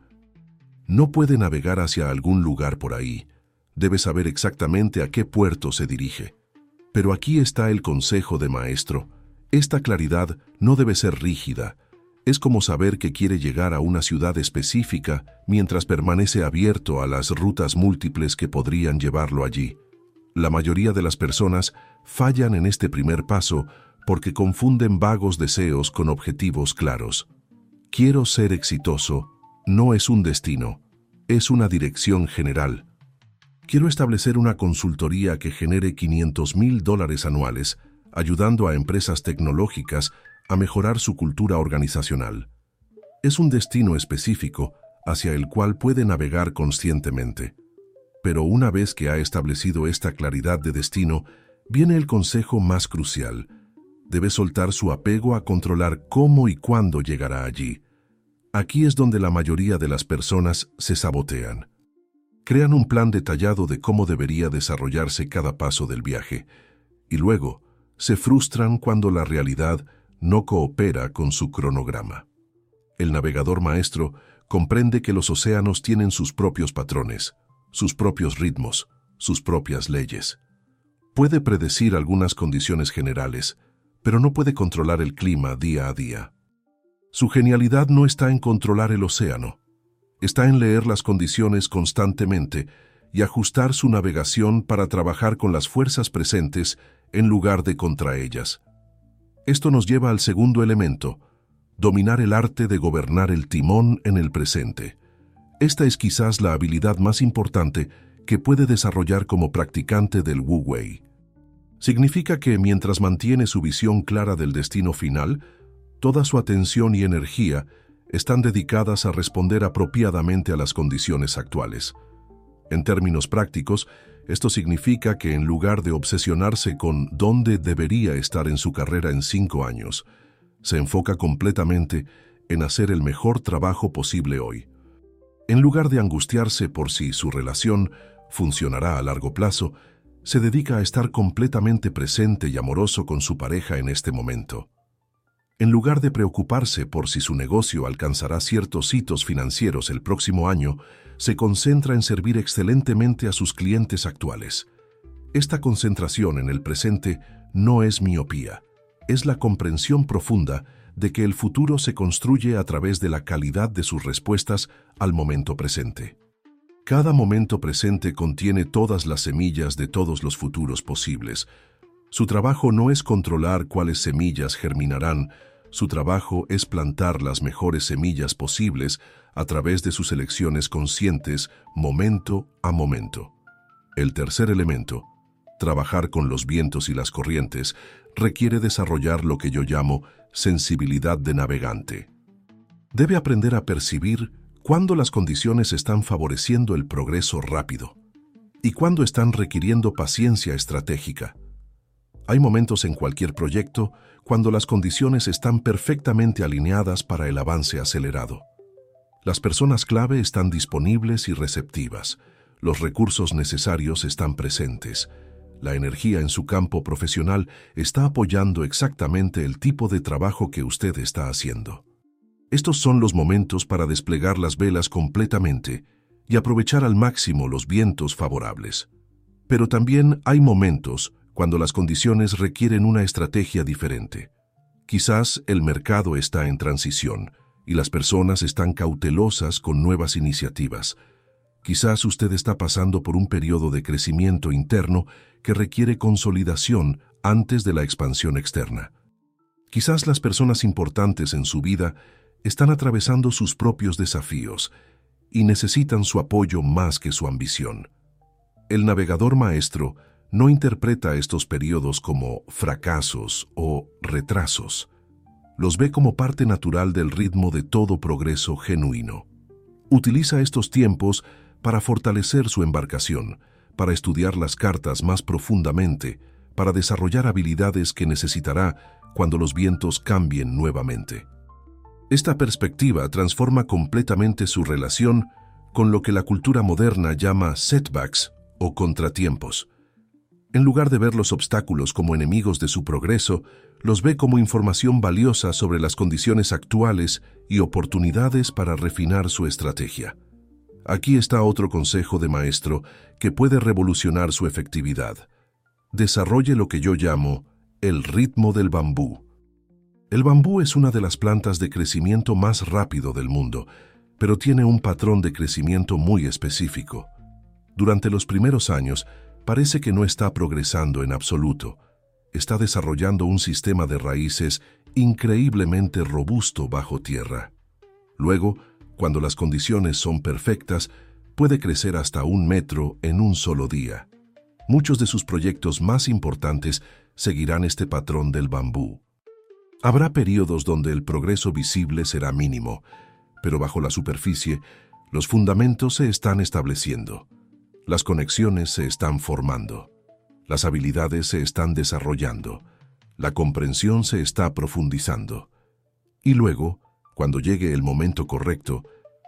No puede navegar hacia algún lugar por ahí. Debe saber exactamente a qué puerto se dirige. Pero aquí está el consejo de maestro. Esta claridad no debe ser rígida. Es como saber que quiere llegar a una ciudad específica mientras permanece abierto a las rutas múltiples que podrían llevarlo allí. La mayoría de las personas fallan en este primer paso porque confunden vagos deseos con objetivos claros. Quiero ser exitoso no es un destino, es una dirección general. Quiero establecer una consultoría que genere quinientos mil dólares anuales, ayudando a empresas tecnológicas a mejorar su cultura organizacional. Es un destino específico hacia el cual puede navegar conscientemente. Pero una vez que ha establecido esta claridad de destino, viene el consejo más crucial. Debe soltar su apego a controlar cómo y cuándo llegará allí. Aquí es donde la mayoría de las personas se sabotean. Crean un plan detallado de cómo debería desarrollarse cada paso del viaje, y luego se frustran cuando la realidad no coopera con su cronograma. El navegador maestro comprende que los océanos tienen sus propios patrones, sus propios ritmos, sus propias leyes. Puede predecir algunas condiciones generales, pero no puede controlar el clima día a día. Su genialidad no está en controlar el océano, está en leer las condiciones constantemente y ajustar su navegación para trabajar con las fuerzas presentes en lugar de contra ellas. Esto nos lleva al segundo elemento, dominar el arte de gobernar el timón en el presente. Esta es quizás la habilidad más importante que puede desarrollar como practicante del Wu Wei. Significa que mientras mantiene su visión clara del destino final, toda su atención y energía están dedicadas a responder apropiadamente a las condiciones actuales. En términos prácticos, esto significa que en lugar de obsesionarse con dónde debería estar en su carrera en cinco años, se enfoca completamente en hacer el mejor trabajo posible hoy. En lugar de angustiarse por si su relación funcionará a largo plazo, se dedica a estar completamente presente y amoroso con su pareja en este momento. En lugar de preocuparse por si su negocio alcanzará ciertos hitos financieros el próximo año, se concentra en servir excelentemente a sus clientes actuales. Esta concentración en el presente no es miopía, es la comprensión profunda de que el futuro se construye a través de la calidad de sus respuestas al momento presente. Cada momento presente contiene todas las semillas de todos los futuros posibles. Su trabajo no es controlar cuáles semillas germinarán, su trabajo es plantar las mejores semillas posibles a través de sus elecciones conscientes, momento a momento. El tercer elemento, trabajar con los vientos y las corrientes, requiere desarrollar lo que yo llamo sensibilidad de navegante. Debe aprender a percibir cuándo las condiciones están favoreciendo el progreso rápido y cuándo están requiriendo paciencia estratégica. Hay momentos en cualquier proyecto cuando las condiciones están perfectamente alineadas para el avance acelerado. Las personas clave están disponibles y receptivas, los recursos necesarios están presentes, la energía en su campo profesional está apoyando exactamente el tipo de trabajo que usted está haciendo. Estos son los momentos para desplegar las velas completamente y aprovechar al máximo los vientos favorables. Pero también hay momentos cuando las condiciones requieren una estrategia diferente. Quizás el mercado está en transición y las personas están cautelosas con nuevas iniciativas. Quizás usted está pasando por un periodo de crecimiento interno que requiere consolidación antes de la expansión externa. Quizás las personas importantes en su vida están atravesando sus propios desafíos y necesitan su apoyo más que su ambición. El navegador maestro no interpreta estos periodos como fracasos o retrasos. Los ve como parte natural del ritmo de todo progreso genuino. Utiliza estos tiempos para fortalecer su embarcación, para estudiar las cartas más profundamente, para desarrollar habilidades que necesitará cuando los vientos cambien nuevamente. Esta perspectiva transforma completamente su relación con lo que la cultura moderna llama setbacks o contratiempos. En lugar de ver los obstáculos como enemigos de su progreso, los ve como información valiosa sobre las condiciones actuales y oportunidades para refinar su estrategia. Aquí está otro consejo de maestro que puede revolucionar su efectividad. Desarrolle lo que yo llamo el ritmo del bambú. El bambú es una de las plantas de crecimiento más rápido del mundo, pero tiene un patrón de crecimiento muy específico. Durante los primeros años, parece que no está progresando en absoluto. Está desarrollando un sistema de raíces increíblemente robusto bajo tierra. Luego, cuando las condiciones son perfectas, puede crecer hasta un metro en un solo día. Muchos de sus proyectos más importantes seguirán este patrón del bambú. Habrá periodos donde el progreso visible será mínimo, pero bajo la superficie, los fundamentos se están estableciendo. Las conexiones se están formando, las habilidades se están desarrollando, la comprensión se está profundizando. Y luego, cuando llegue el momento correcto,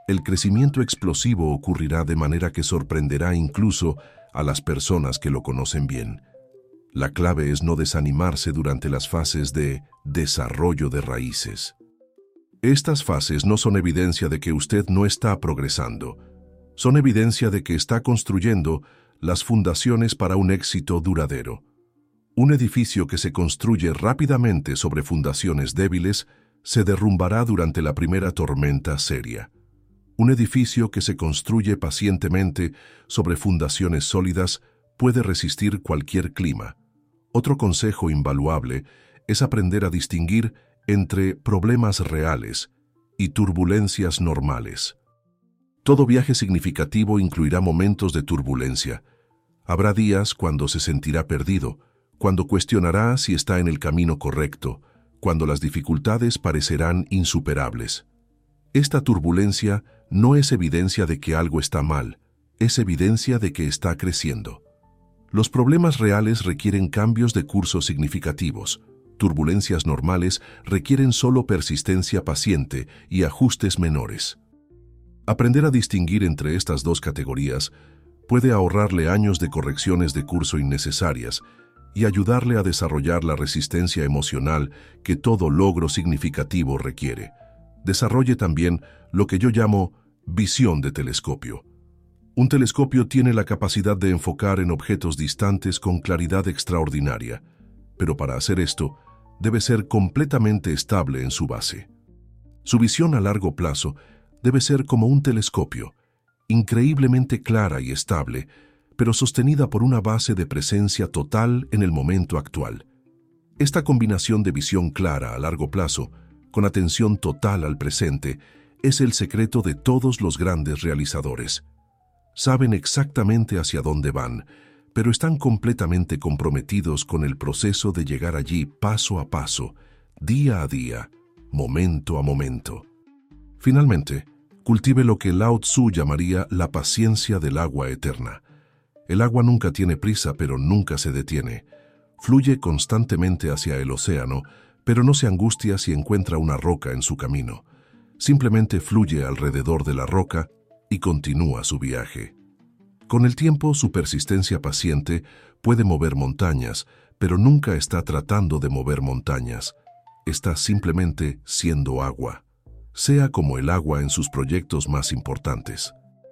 el crecimiento explosivo ocurrirá de manera que sorprenderá incluso a las personas que lo conocen bien. La clave es no desanimarse durante las fases de desarrollo de raíces. Estas fases no son evidencia de que usted no está progresando, son evidencia de que está construyendo las fundaciones para un éxito duradero. Un edificio que se construye rápidamente sobre fundaciones débiles se derrumbará durante la primera tormenta seria. Un edificio que se construye pacientemente sobre fundaciones sólidas puede resistir cualquier clima. Otro consejo invaluable es aprender a distinguir entre problemas reales y turbulencias normales. Todo viaje significativo incluirá momentos de turbulencia. Habrá días cuando se sentirá perdido, cuando cuestionará si está en el camino correcto, cuando las dificultades parecerán insuperables. Esta turbulencia no es evidencia de que algo está mal, es evidencia de que está creciendo. Los problemas reales requieren cambios de curso significativos. Turbulencias normales requieren solo persistencia paciente y ajustes menores. Aprender a distinguir entre estas dos categorías puede ahorrarle años de correcciones de curso innecesarias y ayudarle a desarrollar la resistencia emocional que todo logro significativo requiere. Desarrolle también lo que yo llamo visión de telescopio. Un telescopio tiene la capacidad de enfocar en objetos distantes con claridad extraordinaria, pero para hacer esto, debe ser completamente estable en su base. Su visión a largo plazo debe ser como un telescopio, increíblemente clara y estable, pero sostenida por una base de presencia total en el momento actual. Esta combinación de visión clara a largo plazo, con atención total al presente, es el secreto de todos los grandes realizadores. Saben exactamente hacia dónde van, pero están completamente comprometidos con el proceso de llegar allí paso a paso, día a día, momento a momento. Finalmente, cultive lo que Lao Tzu llamaría la paciencia del agua eterna. El agua nunca tiene prisa, pero nunca se detiene. Fluye constantemente hacia el océano, pero no se angustia si encuentra una roca en su camino. Simplemente fluye alrededor de la roca y continúa su viaje. Con el tiempo, su persistencia paciente puede mover montañas, pero nunca está tratando de mover montañas. Está simplemente siendo agua. Sea como el agua en sus proyectos más importantes.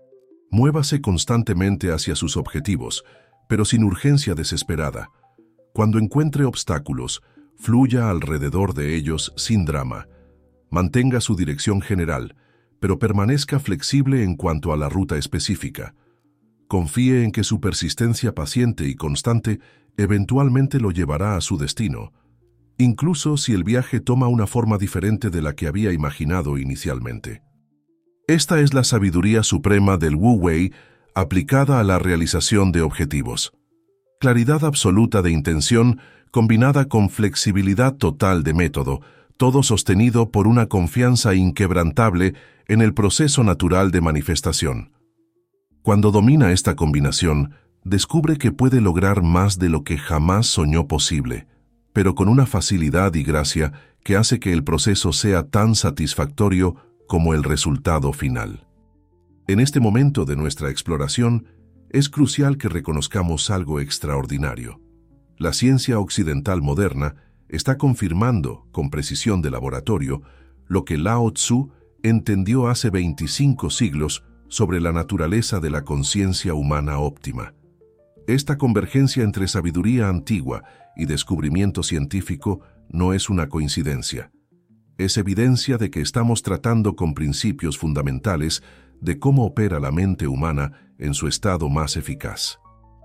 Muévase constantemente hacia sus objetivos, pero sin urgencia desesperada. Cuando encuentre obstáculos, fluya alrededor de ellos sin drama. Mantenga su dirección general, pero permanezca flexible en cuanto a la ruta específica. Confíe en que su persistencia paciente y constante eventualmente lo llevará a su destino, incluso si el viaje toma una forma diferente de la que había imaginado inicialmente. Esta es la sabiduría suprema del Wu Wei aplicada a la realización de objetivos. Claridad absoluta de intención combinada con flexibilidad total de método, todo sostenido por una confianza inquebrantable en el proceso natural de manifestación. Cuando domina esta combinación, descubre que puede lograr más de lo que jamás soñó posible, pero con una facilidad y gracia que hace que el proceso sea tan satisfactorio como el resultado final. En este momento de nuestra exploración, es crucial que reconozcamos algo extraordinario. La ciencia occidental moderna está confirmando, con precisión de laboratorio, lo que Lao Tzu entendió hace veinticinco siglos sobre la naturaleza de la conciencia humana óptima. Esta convergencia entre sabiduría antigua y descubrimiento científico no es una coincidencia. Es evidencia de que estamos tratando con principios fundamentales de cómo opera la mente humana en su estado más eficaz.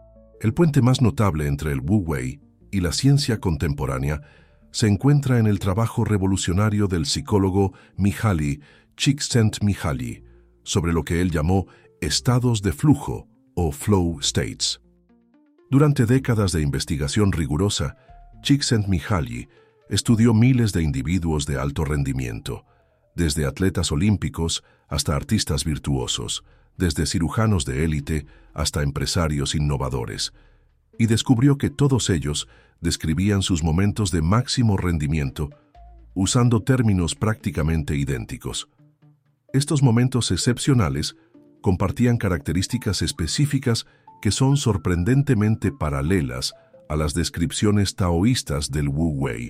El puente más notable entre el Wu Wei y la ciencia contemporánea se encuentra en el trabajo revolucionario del psicólogo Mihaly Csikszentmihalyi sobre lo que él llamó estados de flujo o flow states. Durante décadas de investigación rigurosa, Csikszentmihalyi estudió miles de individuos de alto rendimiento, desde atletas olímpicos hasta artistas virtuosos, desde cirujanos de élite hasta empresarios innovadores, y descubrió que todos ellos describían sus momentos de máximo rendimiento usando términos prácticamente idénticos. Estos momentos excepcionales compartían características específicas que son sorprendentemente paralelas a las descripciones taoístas del Wu Wei.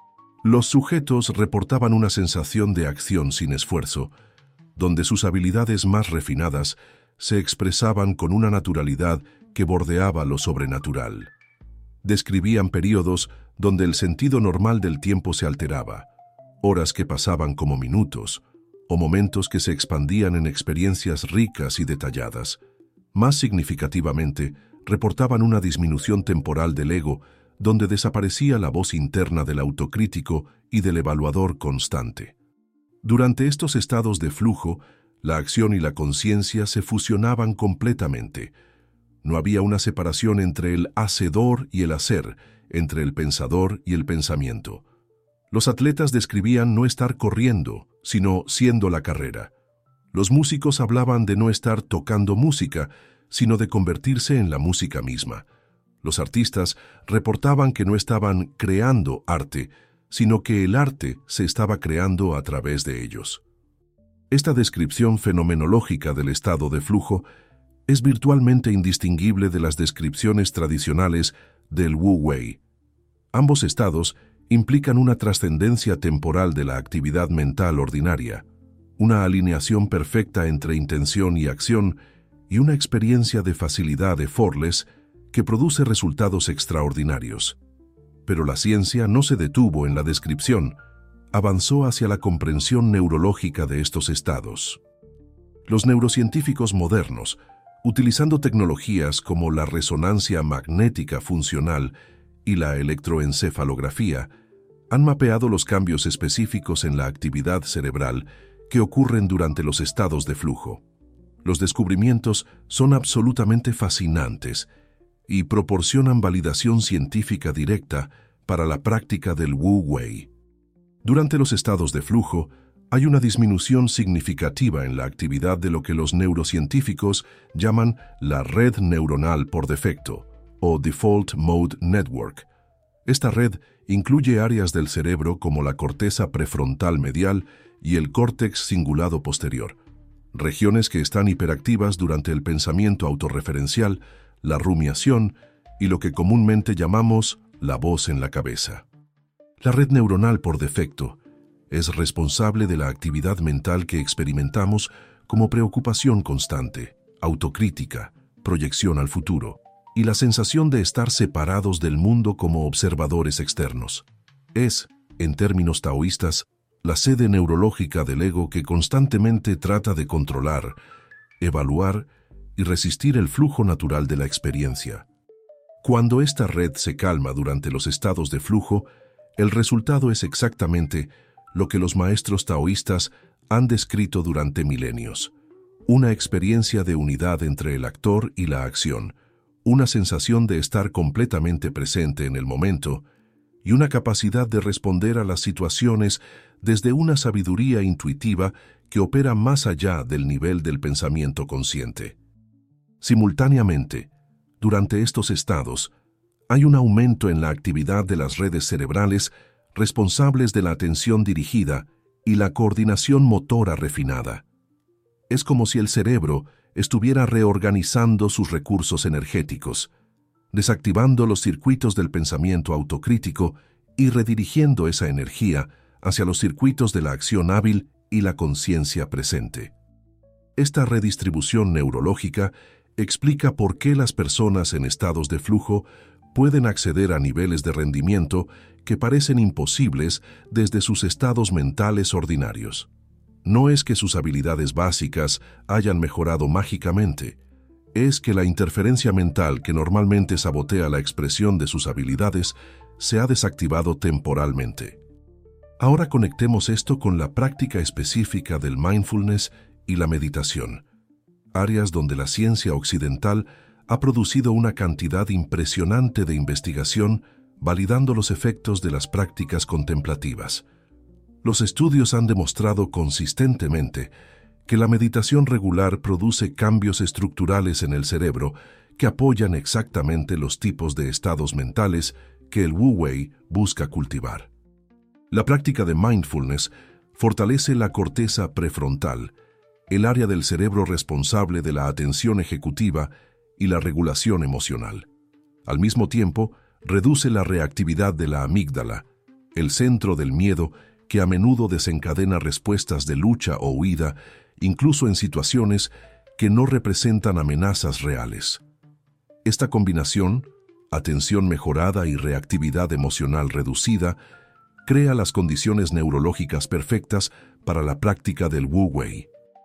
Los sujetos reportaban una sensación de acción sin esfuerzo, donde sus habilidades más refinadas se expresaban con una naturalidad que bordeaba lo sobrenatural. Describían periodos donde el sentido normal del tiempo se alteraba, horas que pasaban como minutos, o momentos que se expandían en experiencias ricas y detalladas. Más significativamente, reportaban una disminución temporal del ego, donde desaparecía la voz interna del autocrítico y del evaluador constante. Durante estos estados de flujo, la acción y la conciencia se fusionaban completamente. No había una separación entre el hacedor y el hacer, entre el pensador y el pensamiento. Los atletas describían no estar corriendo, sino siendo la carrera. Los músicos hablaban de no estar tocando música, sino de convertirse en la música misma. Los artistas reportaban que no estaban creando arte, sino que el arte se estaba creando a través de ellos. Esta descripción fenomenológica del estado de flujo es virtualmente indistinguible de las descripciones tradicionales del Wu Wei. Ambos estados implican una trascendencia temporal de la actividad mental ordinaria, una alineación perfecta entre intención y acción y una experiencia de facilidad effortless que produce resultados extraordinarios. Pero la ciencia no se detuvo en la descripción, avanzó hacia la comprensión neurológica de estos estados. Los neurocientíficos modernos, utilizando tecnologías como la resonancia magnética funcional y la electroencefalografía, han mapeado los cambios específicos en la actividad cerebral que ocurren durante los estados de flujo. Los descubrimientos son absolutamente fascinantes y proporcionan validación científica directa para la práctica del Wu Wei. Durante los estados de flujo, hay una disminución significativa en la actividad de lo que los neurocientíficos llaman la red neuronal por defecto, o Default Mode Network. Esta red incluye áreas del cerebro como la corteza prefrontal medial y el córtex cingulado posterior, regiones que están hiperactivas durante el pensamiento autorreferencial, la rumiación y lo que comúnmente llamamos la voz en la cabeza. La red neuronal por defecto es responsable de la actividad mental que experimentamos como preocupación constante, autocrítica, proyección al futuro y la sensación de estar separados del mundo como observadores externos. Es, en términos taoístas, la sede neurológica del ego que constantemente trata de controlar, evaluar y resistir el flujo natural de la experiencia. Cuando esta red se calma durante los estados de flujo, el resultado es exactamente lo que los maestros taoístas han descrito durante milenios: una experiencia de unidad entre el actor y la acción, una sensación de estar completamente presente en el momento y una capacidad de responder a las situaciones desde una sabiduría intuitiva que opera más allá del nivel del pensamiento consciente. Simultáneamente, durante estos estados, hay un aumento en la actividad de las redes cerebrales responsables de la atención dirigida y la coordinación motora refinada. Es como si el cerebro estuviera reorganizando sus recursos energéticos, desactivando los circuitos del pensamiento autocrítico y redirigiendo esa energía hacia los circuitos de la acción hábil y la conciencia presente. Esta redistribución neurológica explica por qué las personas en estados de flujo pueden acceder a niveles de rendimiento que parecen imposibles desde sus estados mentales ordinarios. No es que sus habilidades básicas hayan mejorado mágicamente, es que la interferencia mental que normalmente sabotea la expresión de sus habilidades se ha desactivado temporalmente. Ahora conectemos esto con la práctica específica del mindfulness y la meditación, áreas donde la ciencia occidental ha producido una cantidad impresionante de investigación validando los efectos de las prácticas contemplativas. Los estudios han demostrado consistentemente que la meditación regular produce cambios estructurales en el cerebro que apoyan exactamente los tipos de estados mentales que el Wu Wei busca cultivar. La práctica de mindfulness Fortalece la corteza prefrontal, el área del cerebro responsable de la atención ejecutiva y la regulación emocional. Al mismo tiempo, reduce la reactividad de la amígdala, el centro del miedo que a menudo desencadena respuestas de lucha o huida, incluso en situaciones que no representan amenazas reales. Esta combinación, atención mejorada y reactividad emocional reducida, crea las condiciones neurológicas perfectas para la práctica del Wu Wei.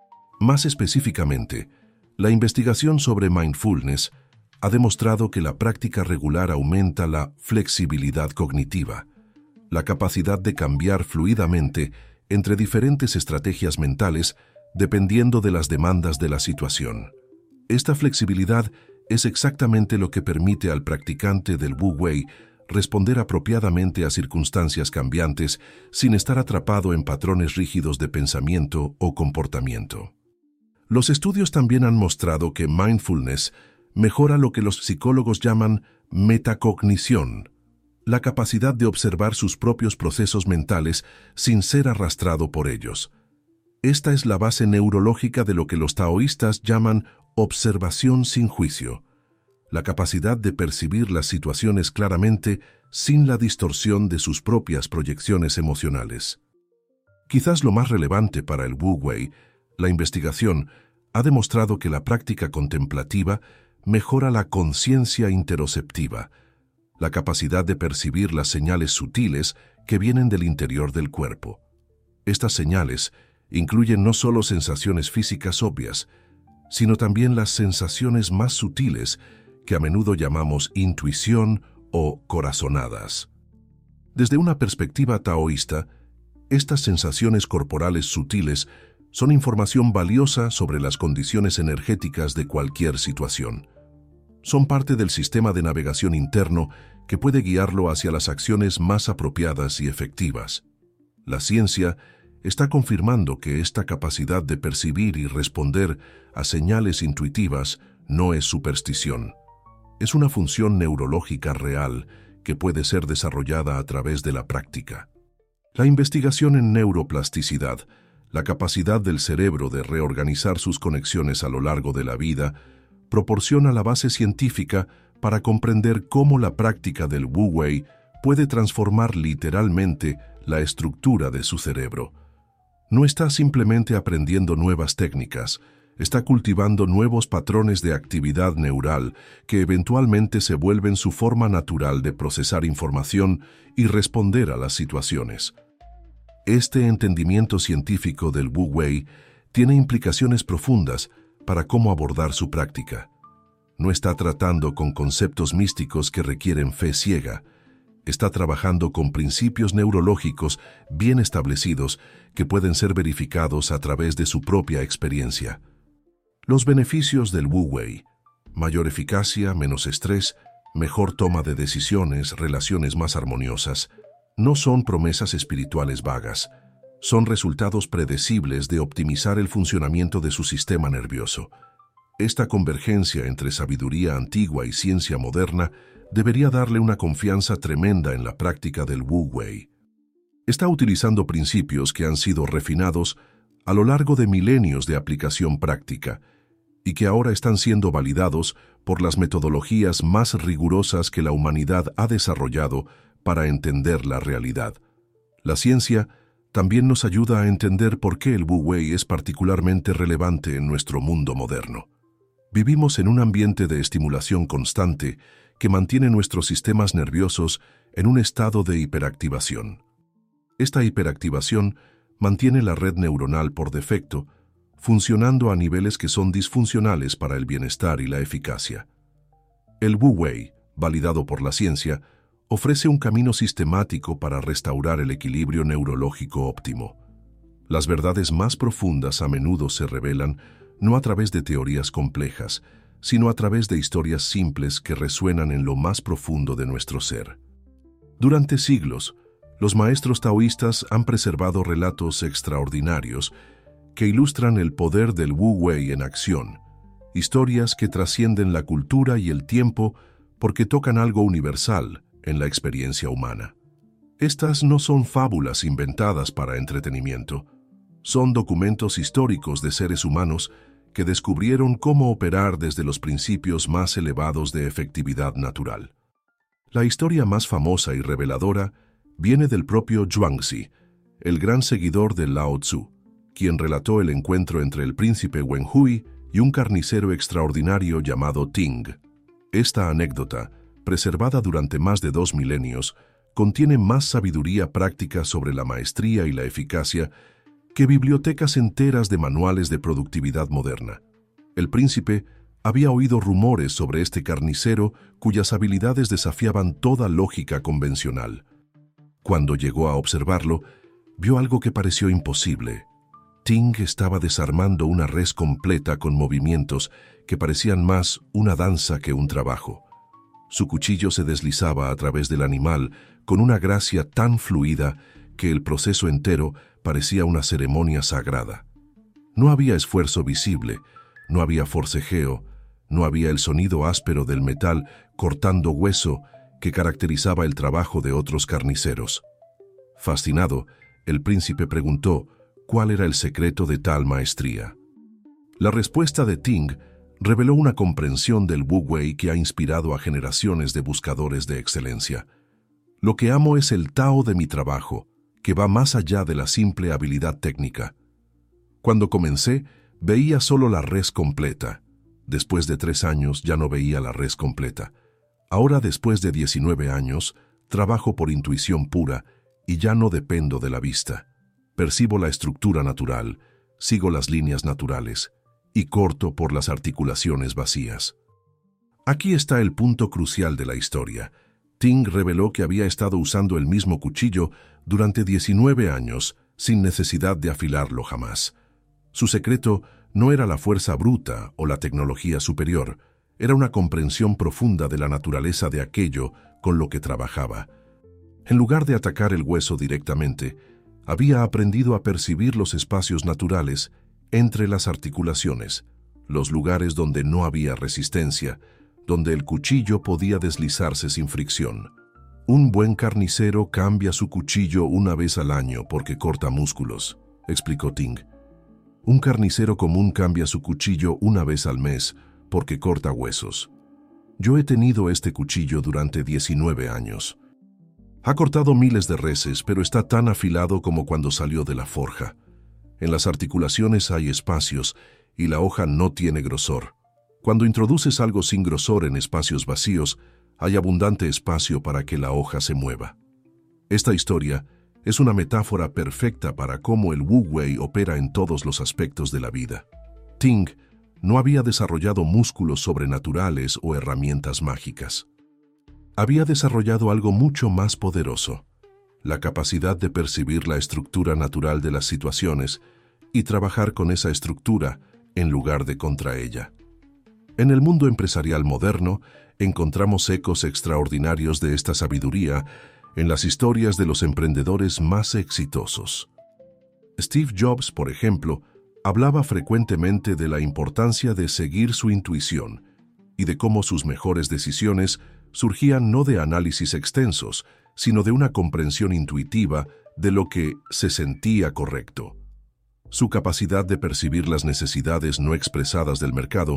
Más específicamente, la investigación sobre mindfulness ha demostrado que la práctica regular aumenta la flexibilidad cognitiva, la capacidad de cambiar fluidamente entre diferentes estrategias mentales dependiendo de las demandas de la situación. Esta flexibilidad es exactamente lo que permite al practicante del Wu Wei responder apropiadamente a circunstancias cambiantes sin estar atrapado en patrones rígidos de pensamiento o comportamiento. Los estudios también han mostrado que mindfulness mejora lo que los psicólogos llaman metacognición, la capacidad de observar sus propios procesos mentales sin ser arrastrado por ellos. Esta es la base neurológica de lo que los taoístas llaman observación sin juicio, la capacidad de percibir las situaciones claramente sin la distorsión de sus propias proyecciones emocionales. Quizás lo más relevante para el Wu Wei, la investigación ha demostrado que la práctica contemplativa mejora la conciencia interoceptiva, la capacidad de percibir las señales sutiles que vienen del interior del cuerpo. Estas señales incluyen no solo sensaciones físicas obvias, sino también las sensaciones más sutiles que a menudo llamamos intuición o corazonadas. Desde una perspectiva taoísta, estas sensaciones corporales sutiles son información valiosa sobre las condiciones energéticas de cualquier situación. Son parte del sistema de navegación interno que puede guiarlo hacia las acciones más apropiadas y efectivas. La ciencia está confirmando que esta capacidad de percibir y responder a señales intuitivas no es superstición. Es una función neurológica real que puede ser desarrollada a través de la práctica. La investigación en neuroplasticidad, la capacidad del cerebro de reorganizar sus conexiones a lo largo de la vida, proporciona la base científica para comprender cómo la práctica del Wu Wei puede transformar literalmente la estructura de su cerebro. No está simplemente aprendiendo nuevas técnicas, está cultivando nuevos patrones de actividad neural que eventualmente se vuelven su forma natural de procesar información y responder a las situaciones. Este entendimiento científico del Wu Wei tiene implicaciones profundas para cómo abordar su práctica. No está tratando con conceptos místicos que requieren fe ciega. Está trabajando con principios neurológicos bien establecidos que pueden ser verificados a través de su propia experiencia. Los beneficios del Wu Wei: mayor eficacia, menos estrés, mejor toma de decisiones, relaciones más armoniosas, no son promesas espirituales vagas, son resultados predecibles de optimizar el funcionamiento de su sistema nervioso. Esta convergencia entre sabiduría antigua y ciencia moderna debería darle una confianza tremenda en la práctica del Wu Wei. Está utilizando principios que han sido refinados a lo largo de milenios de aplicación práctica y que ahora están siendo validados por las metodologías más rigurosas que la humanidad ha desarrollado para entender la realidad. La ciencia también nos ayuda a entender por qué el Wu Wei es particularmente relevante en nuestro mundo moderno. Vivimos en un ambiente de estimulación constante que mantiene nuestros sistemas nerviosos en un estado de hiperactivación. Esta hiperactivación mantiene la red neuronal por defecto, funcionando a niveles que son disfuncionales para el bienestar y la eficacia. El Wu Wei, validado por la ciencia, ofrece un camino sistemático para restaurar el equilibrio neurológico óptimo. Las verdades más profundas a menudo se revelan no a través de teorías complejas, sino a través de historias simples que resuenan en lo más profundo de nuestro ser. Durante siglos, los maestros taoístas han preservado relatos extraordinarios que ilustran el poder del Wu Wei en acción, historias que trascienden la cultura y el tiempo porque tocan algo universal en la experiencia humana. Estas no son fábulas inventadas para entretenimiento. Son documentos históricos de seres humanos que descubrieron cómo operar desde los principios más elevados de efectividad natural. La historia más famosa y reveladora viene del propio Zhuangzi, el gran seguidor de Lao Tzu, quien relató el encuentro entre el príncipe Wenhui y un carnicero extraordinario llamado Ting. Esta anécdota, preservada durante más de dos milenios, contiene más sabiduría práctica sobre la maestría y la eficacia que bibliotecas enteras de manuales de productividad moderna. El príncipe había oído rumores sobre este carnicero cuyas habilidades desafiaban toda lógica convencional. Cuando llegó a observarlo, vio algo que pareció imposible. Ting estaba desarmando una res completa con movimientos que parecían más una danza que un trabajo. Su cuchillo se deslizaba a través del animal con una gracia tan fluida que el proceso entero parecía una ceremonia sagrada. No había esfuerzo visible, no había forcejeo, no había el sonido áspero del metal cortando hueso que caracterizaba el trabajo de otros carniceros. Fascinado, el príncipe preguntó cuál era el secreto de tal maestría. La respuesta de Ting reveló una comprensión del Wu Wei que ha inspirado a generaciones de buscadores de excelencia. Lo que amo es el Tao de mi trabajo, que va más allá de la simple habilidad técnica. Cuando comencé, veía solo la res completa. Después de tres años ya no veía la res completa. Ahora, después de diecinueve años, trabajo por intuición pura y ya no dependo de la vista. Percibo la estructura natural, sigo las líneas naturales y corto por las articulaciones vacías. Aquí está el punto crucial de la historia. Ting reveló que había estado usando el mismo cuchillo durante diecinueve años sin necesidad de afilarlo jamás. Su secreto no era la fuerza bruta o la tecnología superior, era una comprensión profunda de la naturaleza de aquello con lo que trabajaba. En lugar de atacar el hueso directamente, había aprendido a percibir los espacios naturales entre las articulaciones, los lugares donde no había resistencia, donde el cuchillo podía deslizarse sin fricción. Un buen carnicero cambia su cuchillo una vez al año porque corta músculos, explicó Ting. Un carnicero común cambia su cuchillo una vez al mes porque corta huesos. Yo he tenido este cuchillo durante diecinueve años. Ha cortado miles de reses, pero está tan afilado como cuando salió de la forja. En las articulaciones hay espacios y la hoja no tiene grosor. Cuando introduces algo sin grosor en espacios vacíos, hay abundante espacio para que la hoja se mueva. Esta historia es una metáfora perfecta para cómo el Wu Wei opera en todos los aspectos de la vida. Ting no había desarrollado músculos sobrenaturales o herramientas mágicas. Había desarrollado algo mucho más poderoso, la capacidad de percibir la estructura natural de las situaciones y trabajar con esa estructura en lugar de contra ella. En el mundo empresarial moderno, encontramos ecos extraordinarios de esta sabiduría en las historias de los emprendedores más exitosos. Steve Jobs, por ejemplo, hablaba frecuentemente de la importancia de seguir su intuición y de cómo sus mejores decisiones surgían no de análisis extensos, sino de una comprensión intuitiva de lo que se sentía correcto. Su capacidad de percibir las necesidades no expresadas del mercado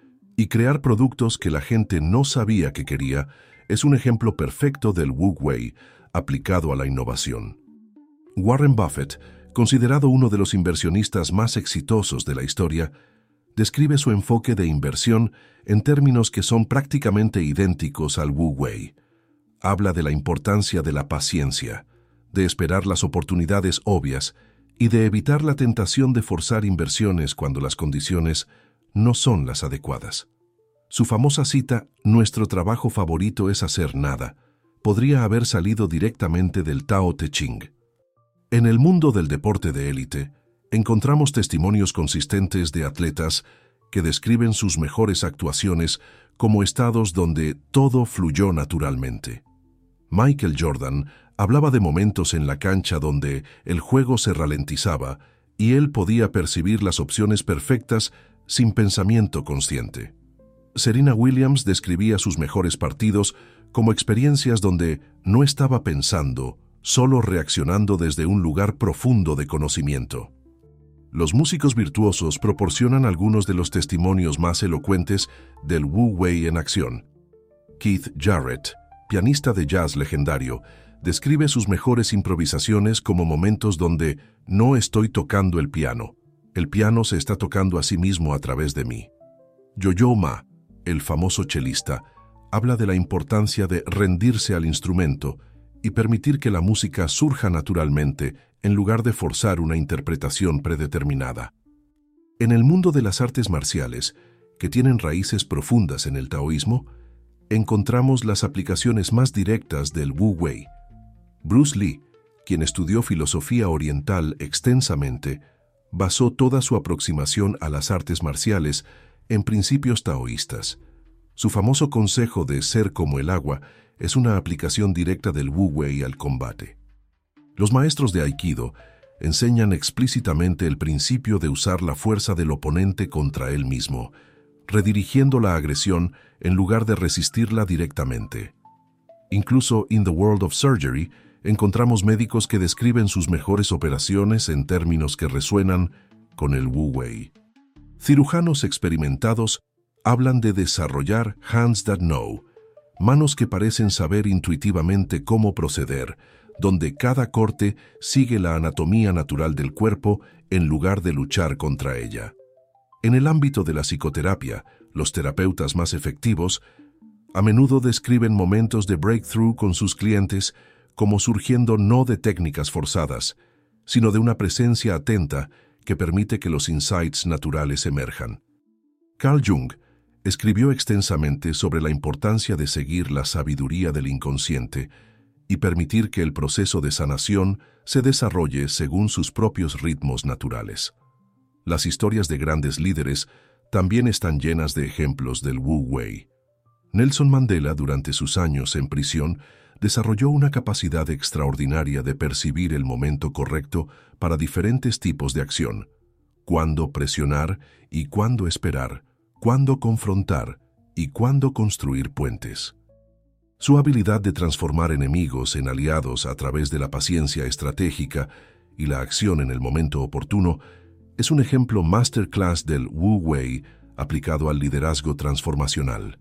y crear productos que la gente no sabía que quería es un ejemplo perfecto del Wu Wei aplicado a la innovación. Warren Buffett, considerado uno de los inversionistas más exitosos de la historia, describe su enfoque de inversión en términos que son prácticamente idénticos al Wu Wei. Habla de la importancia de la paciencia, de esperar las oportunidades obvias y de evitar la tentación de forzar inversiones cuando las condiciones no son las adecuadas. Su famosa cita, "Nuestro trabajo favorito es hacer nada", podría haber salido directamente del Tao Te Ching. En el mundo del deporte de élite, encontramos testimonios consistentes de atletas que describen sus mejores actuaciones como estados donde todo fluyó naturalmente. Michael Jordan hablaba de momentos en la cancha donde el juego se ralentizaba y él podía percibir las opciones perfectas sin pensamiento consciente. Serena Williams describía sus mejores partidos como experiencias donde no estaba pensando, solo reaccionando desde un lugar profundo de conocimiento. Los músicos virtuosos proporcionan algunos de los testimonios más elocuentes del Wu Wei en acción. Keith Jarrett, pianista de jazz legendario, describe sus mejores improvisaciones como momentos donde no estoy tocando el piano, el piano se está tocando a sí mismo a través de mí. Yo-Yo Ma, el famoso chelista, habla de la importancia de rendirse al instrumento y permitir que la música surja naturalmente en lugar de forzar una interpretación predeterminada. En el mundo de las artes marciales, que tienen raíces profundas en el taoísmo, encontramos las aplicaciones más directas del Wu Wei. Bruce Lee, quien estudió filosofía oriental extensamente, basó toda su aproximación a las artes marciales en principios taoístas. Su famoso consejo de ser como el agua es una aplicación directa del Wu Wei al combate. Los maestros de Aikido enseñan explícitamente el principio de usar la fuerza del oponente contra él mismo, redirigiendo la agresión en lugar de resistirla directamente. Incluso en The World of Surgery encontramos médicos que describen sus mejores operaciones en términos que resuenan con el Wu Wei. Cirujanos experimentados hablan de desarrollar hands that know, manos que parecen saber intuitivamente cómo proceder, donde cada corte sigue la anatomía natural del cuerpo en lugar de luchar contra ella. En el ámbito de la psicoterapia, los terapeutas más efectivos a menudo describen momentos de breakthrough con sus clientes como surgiendo no de técnicas forzadas, sino de una presencia atenta que permite que los insights naturales emerjan. Carl Jung escribió extensamente sobre la importancia de seguir la sabiduría del inconsciente y permitir que el proceso de sanación se desarrolle según sus propios ritmos naturales. Las historias de grandes líderes también están llenas de ejemplos del Wu Wei. Nelson Mandela, durante sus años en prisión, desarrolló una capacidad extraordinaria de percibir el momento correcto para diferentes tipos de acción, cuándo presionar y cuándo esperar, cuándo confrontar y cuándo construir puentes. Su habilidad de transformar enemigos en aliados a través de la paciencia estratégica y la acción en el momento oportuno es un ejemplo masterclass del Wu Wei aplicado al liderazgo transformacional.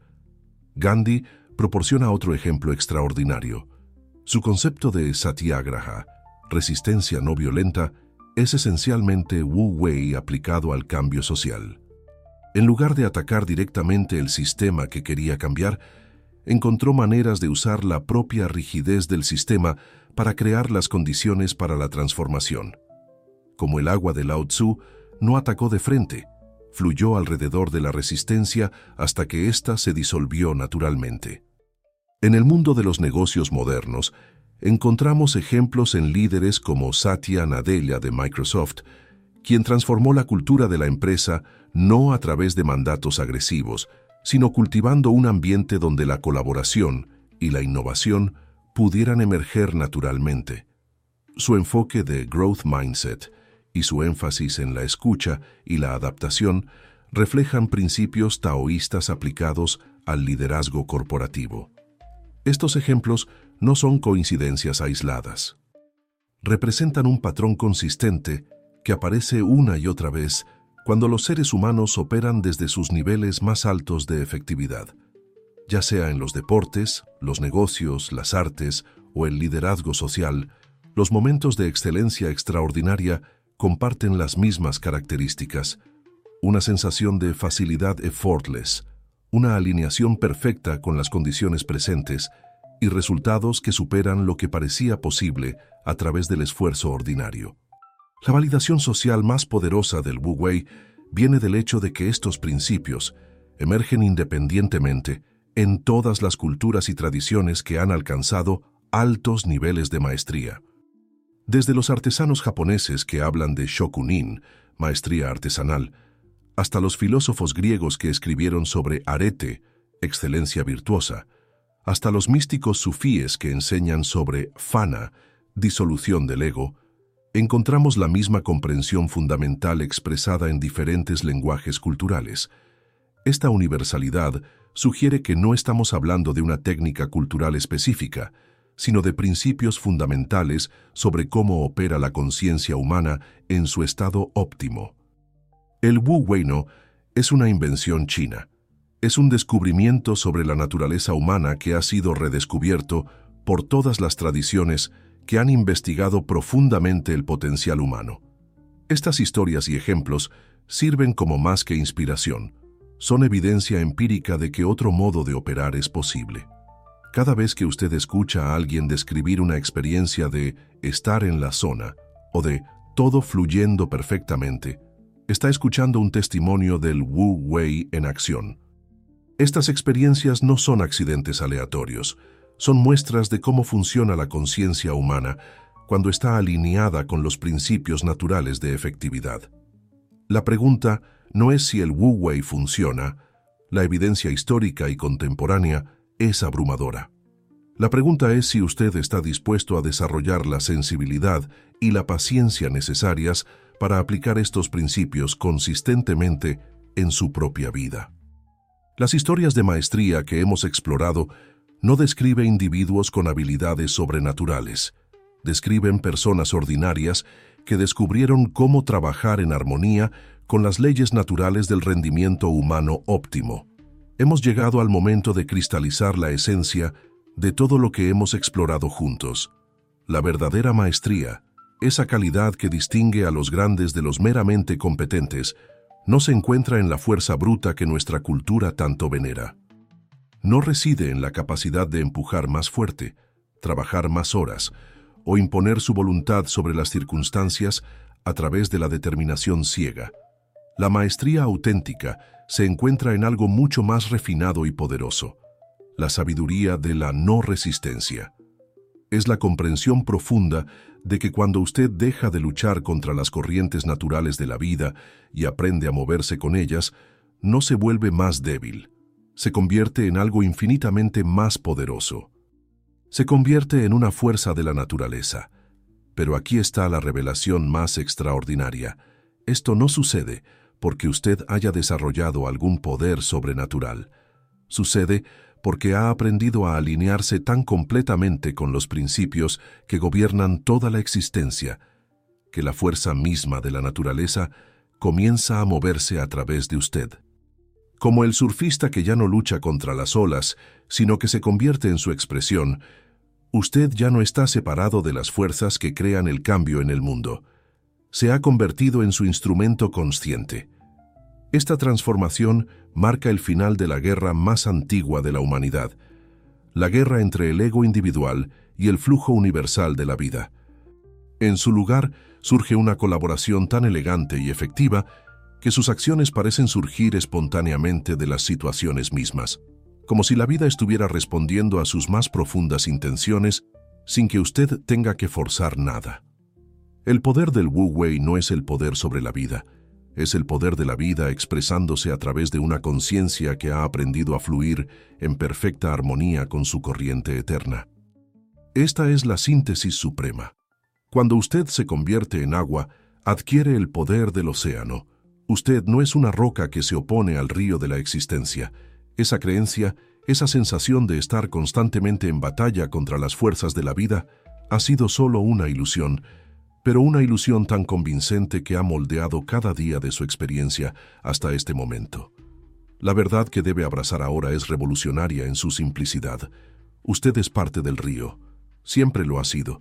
Gandhi proporciona otro ejemplo extraordinario. Su concepto de satyagraha, resistencia no violenta, es esencialmente Wu Wei aplicado al cambio social. En lugar de atacar directamente el sistema que quería cambiar, encontró maneras de usar la propia rigidez del sistema para crear las condiciones para la transformación. Como el agua de Lao Tzu, no atacó de frente, fluyó alrededor de la resistencia hasta que ésta se disolvió naturalmente. En el mundo de los negocios modernos, encontramos ejemplos en líderes como Satya Nadella de Microsoft, quien transformó la cultura de la empresa no a través de mandatos agresivos, sino cultivando un ambiente donde la colaboración y la innovación pudieran emerger naturalmente. Su enfoque de growth mindset y su énfasis en la escucha y la adaptación reflejan principios taoístas aplicados al liderazgo corporativo. Estos ejemplos no son coincidencias aisladas. Representan un patrón consistente que aparece una y otra vez cuando los seres humanos operan desde sus niveles más altos de efectividad, ya sea en los deportes, los negocios, las artes o el liderazgo social. Los momentos de excelencia extraordinaria comparten las mismas características: una sensación de facilidad effortless, una alineación perfecta con las condiciones presentes y resultados que superan lo que parecía posible a través del esfuerzo ordinario. La validación social más poderosa del Wu Wei viene del hecho de que estos principios emergen independientemente en todas las culturas y tradiciones que han alcanzado altos niveles de maestría. Desde los artesanos japoneses que hablan de shokunin, maestría artesanal, hasta los filósofos griegos que escribieron sobre arete, excelencia virtuosa, hasta los místicos sufíes que enseñan sobre fana, disolución del ego, encontramos la misma comprensión fundamental expresada en diferentes lenguajes culturales. Esta universalidad sugiere que no estamos hablando de una técnica cultural específica, sino de principios fundamentales sobre cómo opera la conciencia humana en su estado óptimo. El Wu Wei no es una invención china. Es un descubrimiento sobre la naturaleza humana que ha sido redescubierto por todas las tradiciones que han investigado profundamente el potencial humano. Estas historias y ejemplos sirven como más que inspiración. Son evidencia empírica de que otro modo de operar es posible. Cada vez que usted escucha a alguien describir una experiencia de estar en la zona o de todo fluyendo perfectamente, está escuchando un testimonio del Wu Wei en acción. Estas experiencias no son accidentes aleatorios, son muestras de cómo funciona la conciencia humana cuando está alineada con los principios naturales de efectividad. La pregunta no es si el Wu Wei funciona, la evidencia histórica y contemporánea es abrumadora. La pregunta es si usted está dispuesto a desarrollar la sensibilidad y la paciencia necesarias para aplicar estos principios consistentemente en su propia vida. Las historias de maestría que hemos explorado no describen individuos con habilidades sobrenaturales, describen personas ordinarias que descubrieron cómo trabajar en armonía con las leyes naturales del rendimiento humano óptimo. Hemos llegado al momento de cristalizar la esencia de todo lo que hemos explorado juntos. La verdadera maestría, esa calidad que distingue a los grandes de los meramente competentes, no se encuentra en la fuerza bruta que nuestra cultura tanto venera. No reside en la capacidad de empujar más fuerte, trabajar más horas, o imponer su voluntad sobre las circunstancias a través de la determinación ciega. La maestría auténtica se encuentra en algo mucho más refinado y poderoso: la sabiduría de la no resistencia. Es la comprensión profunda de que cuando usted deja de luchar contra las corrientes naturales de la vida y aprende a moverse con ellas, no se vuelve más débil, se convierte en algo infinitamente más poderoso. Se convierte en una fuerza de la naturaleza. Pero aquí está la revelación más extraordinaria. Esto no sucede porque usted haya desarrollado algún poder sobrenatural. Sucede porque ha aprendido a alinearse tan completamente con los principios que gobiernan toda la existencia, que la fuerza misma de la naturaleza comienza a moverse a través de usted. Como el surfista que ya no lucha contra las olas, sino que se convierte en su expresión, usted ya no está separado de las fuerzas que crean el cambio en el mundo. Se ha convertido en su instrumento consciente. Esta transformación marca el final de la guerra más antigua de la humanidad, la guerra entre el ego individual y el flujo universal de la vida. En su lugar, surge una colaboración tan elegante y efectiva que sus acciones parecen surgir espontáneamente de las situaciones mismas, como si la vida estuviera respondiendo a sus más profundas intenciones sin que usted tenga que forzar nada. El poder del Wu Wei no es el poder sobre la vida, es el poder de la vida expresándose a través de una conciencia que ha aprendido a fluir en perfecta armonía con su corriente eterna. Esta es la síntesis suprema. Cuando usted se convierte en agua, adquiere el poder del océano. Usted no es una roca que se opone al río de la existencia. Esa creencia, esa sensación de estar constantemente en batalla contra las fuerzas de la vida, ha sido solo una ilusión, pero una ilusión tan convincente que ha moldeado cada día de su experiencia hasta este momento. La verdad que debe abrazar ahora es revolucionaria en su simplicidad. Usted es parte del río, siempre lo ha sido.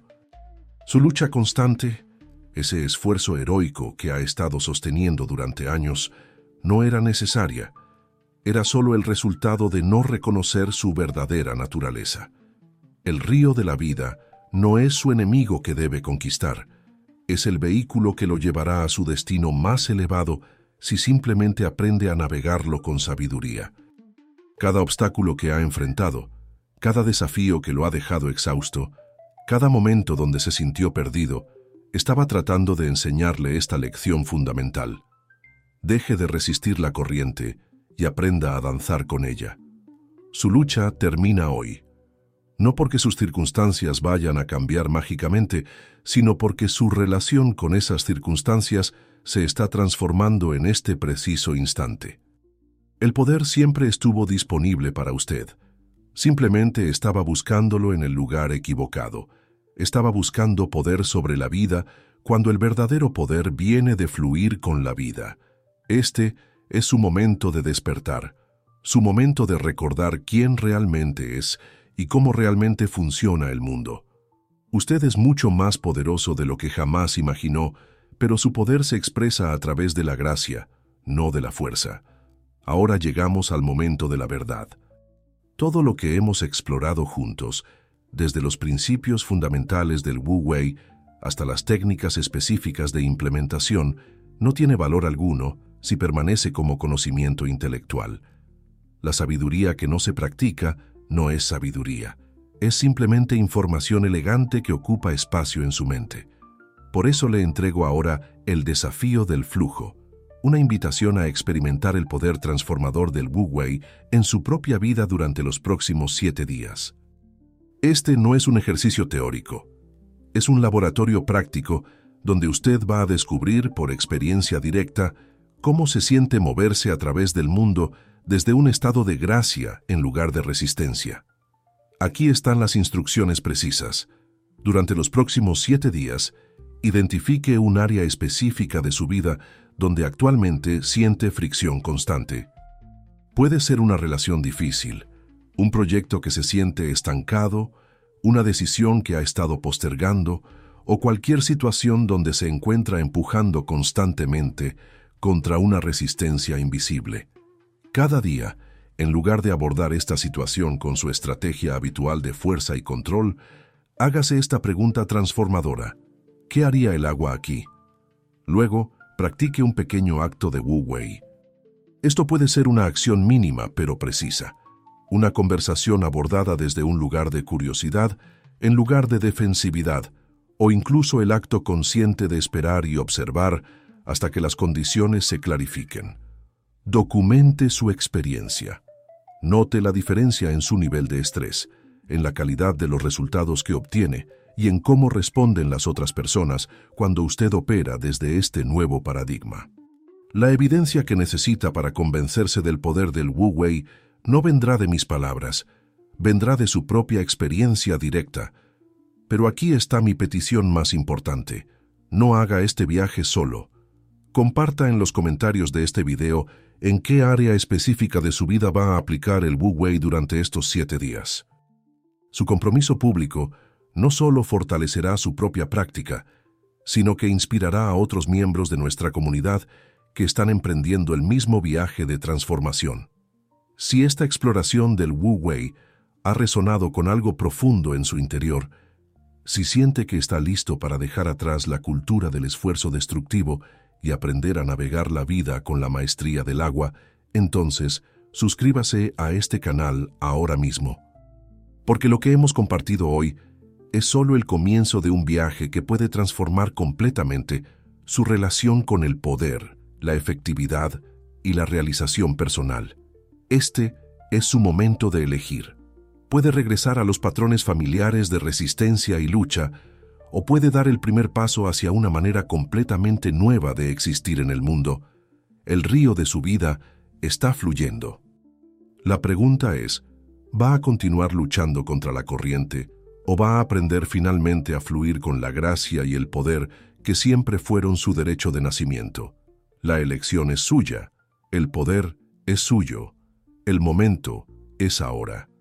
Su lucha constante, ese esfuerzo heroico que ha estado sosteniendo durante años, no era necesaria. Era solo el resultado de no reconocer su verdadera naturaleza. El río de la vida no es su enemigo que debe conquistar. Es el vehículo que lo llevará a su destino más elevado si simplemente aprende a navegarlo con sabiduría. Cada obstáculo que ha enfrentado, cada desafío que lo ha dejado exhausto, cada momento donde se sintió perdido, estaba tratando de enseñarle esta lección fundamental. Deje de resistir la corriente y aprenda a danzar con ella. Su lucha termina hoy. No porque sus circunstancias vayan a cambiar mágicamente, sino porque su relación con esas circunstancias se está transformando en este preciso instante. El poder siempre estuvo disponible para usted. Simplemente estaba buscándolo en el lugar equivocado. Estaba buscando poder sobre la vida cuando el verdadero poder viene de fluir con la vida. Este es su momento de despertar, su momento de recordar quién realmente es y cómo realmente funciona el mundo. Usted es mucho más poderoso de lo que jamás imaginó, pero su poder se expresa a través de la gracia, no de la fuerza. Ahora llegamos al momento de la verdad. Todo lo que hemos explorado juntos, desde los principios fundamentales del Wu Wei hasta las técnicas específicas de implementación, no tiene valor alguno si permanece como conocimiento intelectual. La sabiduría que no se practica no es sabiduría. Es simplemente información elegante que ocupa espacio en su mente. Por eso le entrego ahora el desafío del flujo, una invitación a experimentar el poder transformador del Wu Wei en su propia vida durante los próximos siete días. Este no es un ejercicio teórico, es un laboratorio práctico donde usted va a descubrir por experiencia directa cómo se siente moverse a través del mundo desde un estado de gracia en lugar de resistencia. Aquí están las instrucciones precisas. Durante los próximos siete días, identifique un área específica de su vida donde actualmente siente fricción constante. Puede ser una relación difícil, un proyecto que se siente estancado, una decisión que ha estado postergando o cualquier situación donde se encuentra empujando constantemente contra una resistencia invisible. Cada día, en lugar de abordar esta situación con su estrategia habitual de fuerza y control, hágase esta pregunta transformadora: ¿qué haría el agua aquí? Luego, practique un pequeño acto de Wu Wei. Esto puede ser una acción mínima pero precisa, una conversación abordada desde un lugar de curiosidad en lugar de defensividad, o incluso el acto consciente de esperar y observar hasta que las condiciones se clarifiquen. Documente su experiencia. Note la diferencia en su nivel de estrés, en la calidad de los resultados que obtiene y en cómo responden las otras personas cuando usted opera desde este nuevo paradigma. La evidencia que necesita para convencerse del poder del Wu Wei no vendrá de mis palabras, vendrá de su propia experiencia directa. Pero aquí está mi petición más importante: no haga este viaje solo. Comparta en los comentarios de este video en qué área específica de su vida va a aplicar el Wu Wei durante estos siete días. Su compromiso público no solo fortalecerá su propia práctica, sino que inspirará a otros miembros de nuestra comunidad que están emprendiendo el mismo viaje de transformación. Si esta exploración del Wu Wei ha resonado con algo profundo en su interior, si siente que está listo para dejar atrás la cultura del esfuerzo destructivo y aprender a navegar la vida con la maestría del agua, entonces suscríbase a este canal ahora mismo. Porque lo que hemos compartido hoy es solo el comienzo de un viaje que puede transformar completamente su relación con el poder, la efectividad y la realización personal. Este es su momento de elegir. Puede regresar a los patrones familiares de resistencia y lucha, o puede dar el primer paso hacia una manera completamente nueva de existir en el mundo. El río de su vida está fluyendo. La pregunta es, ¿va a continuar luchando contra la corriente o va a aprender finalmente a fluir con la gracia y el poder que siempre fueron su derecho de nacimiento? La elección es suya, el poder es suyo, el momento es ahora.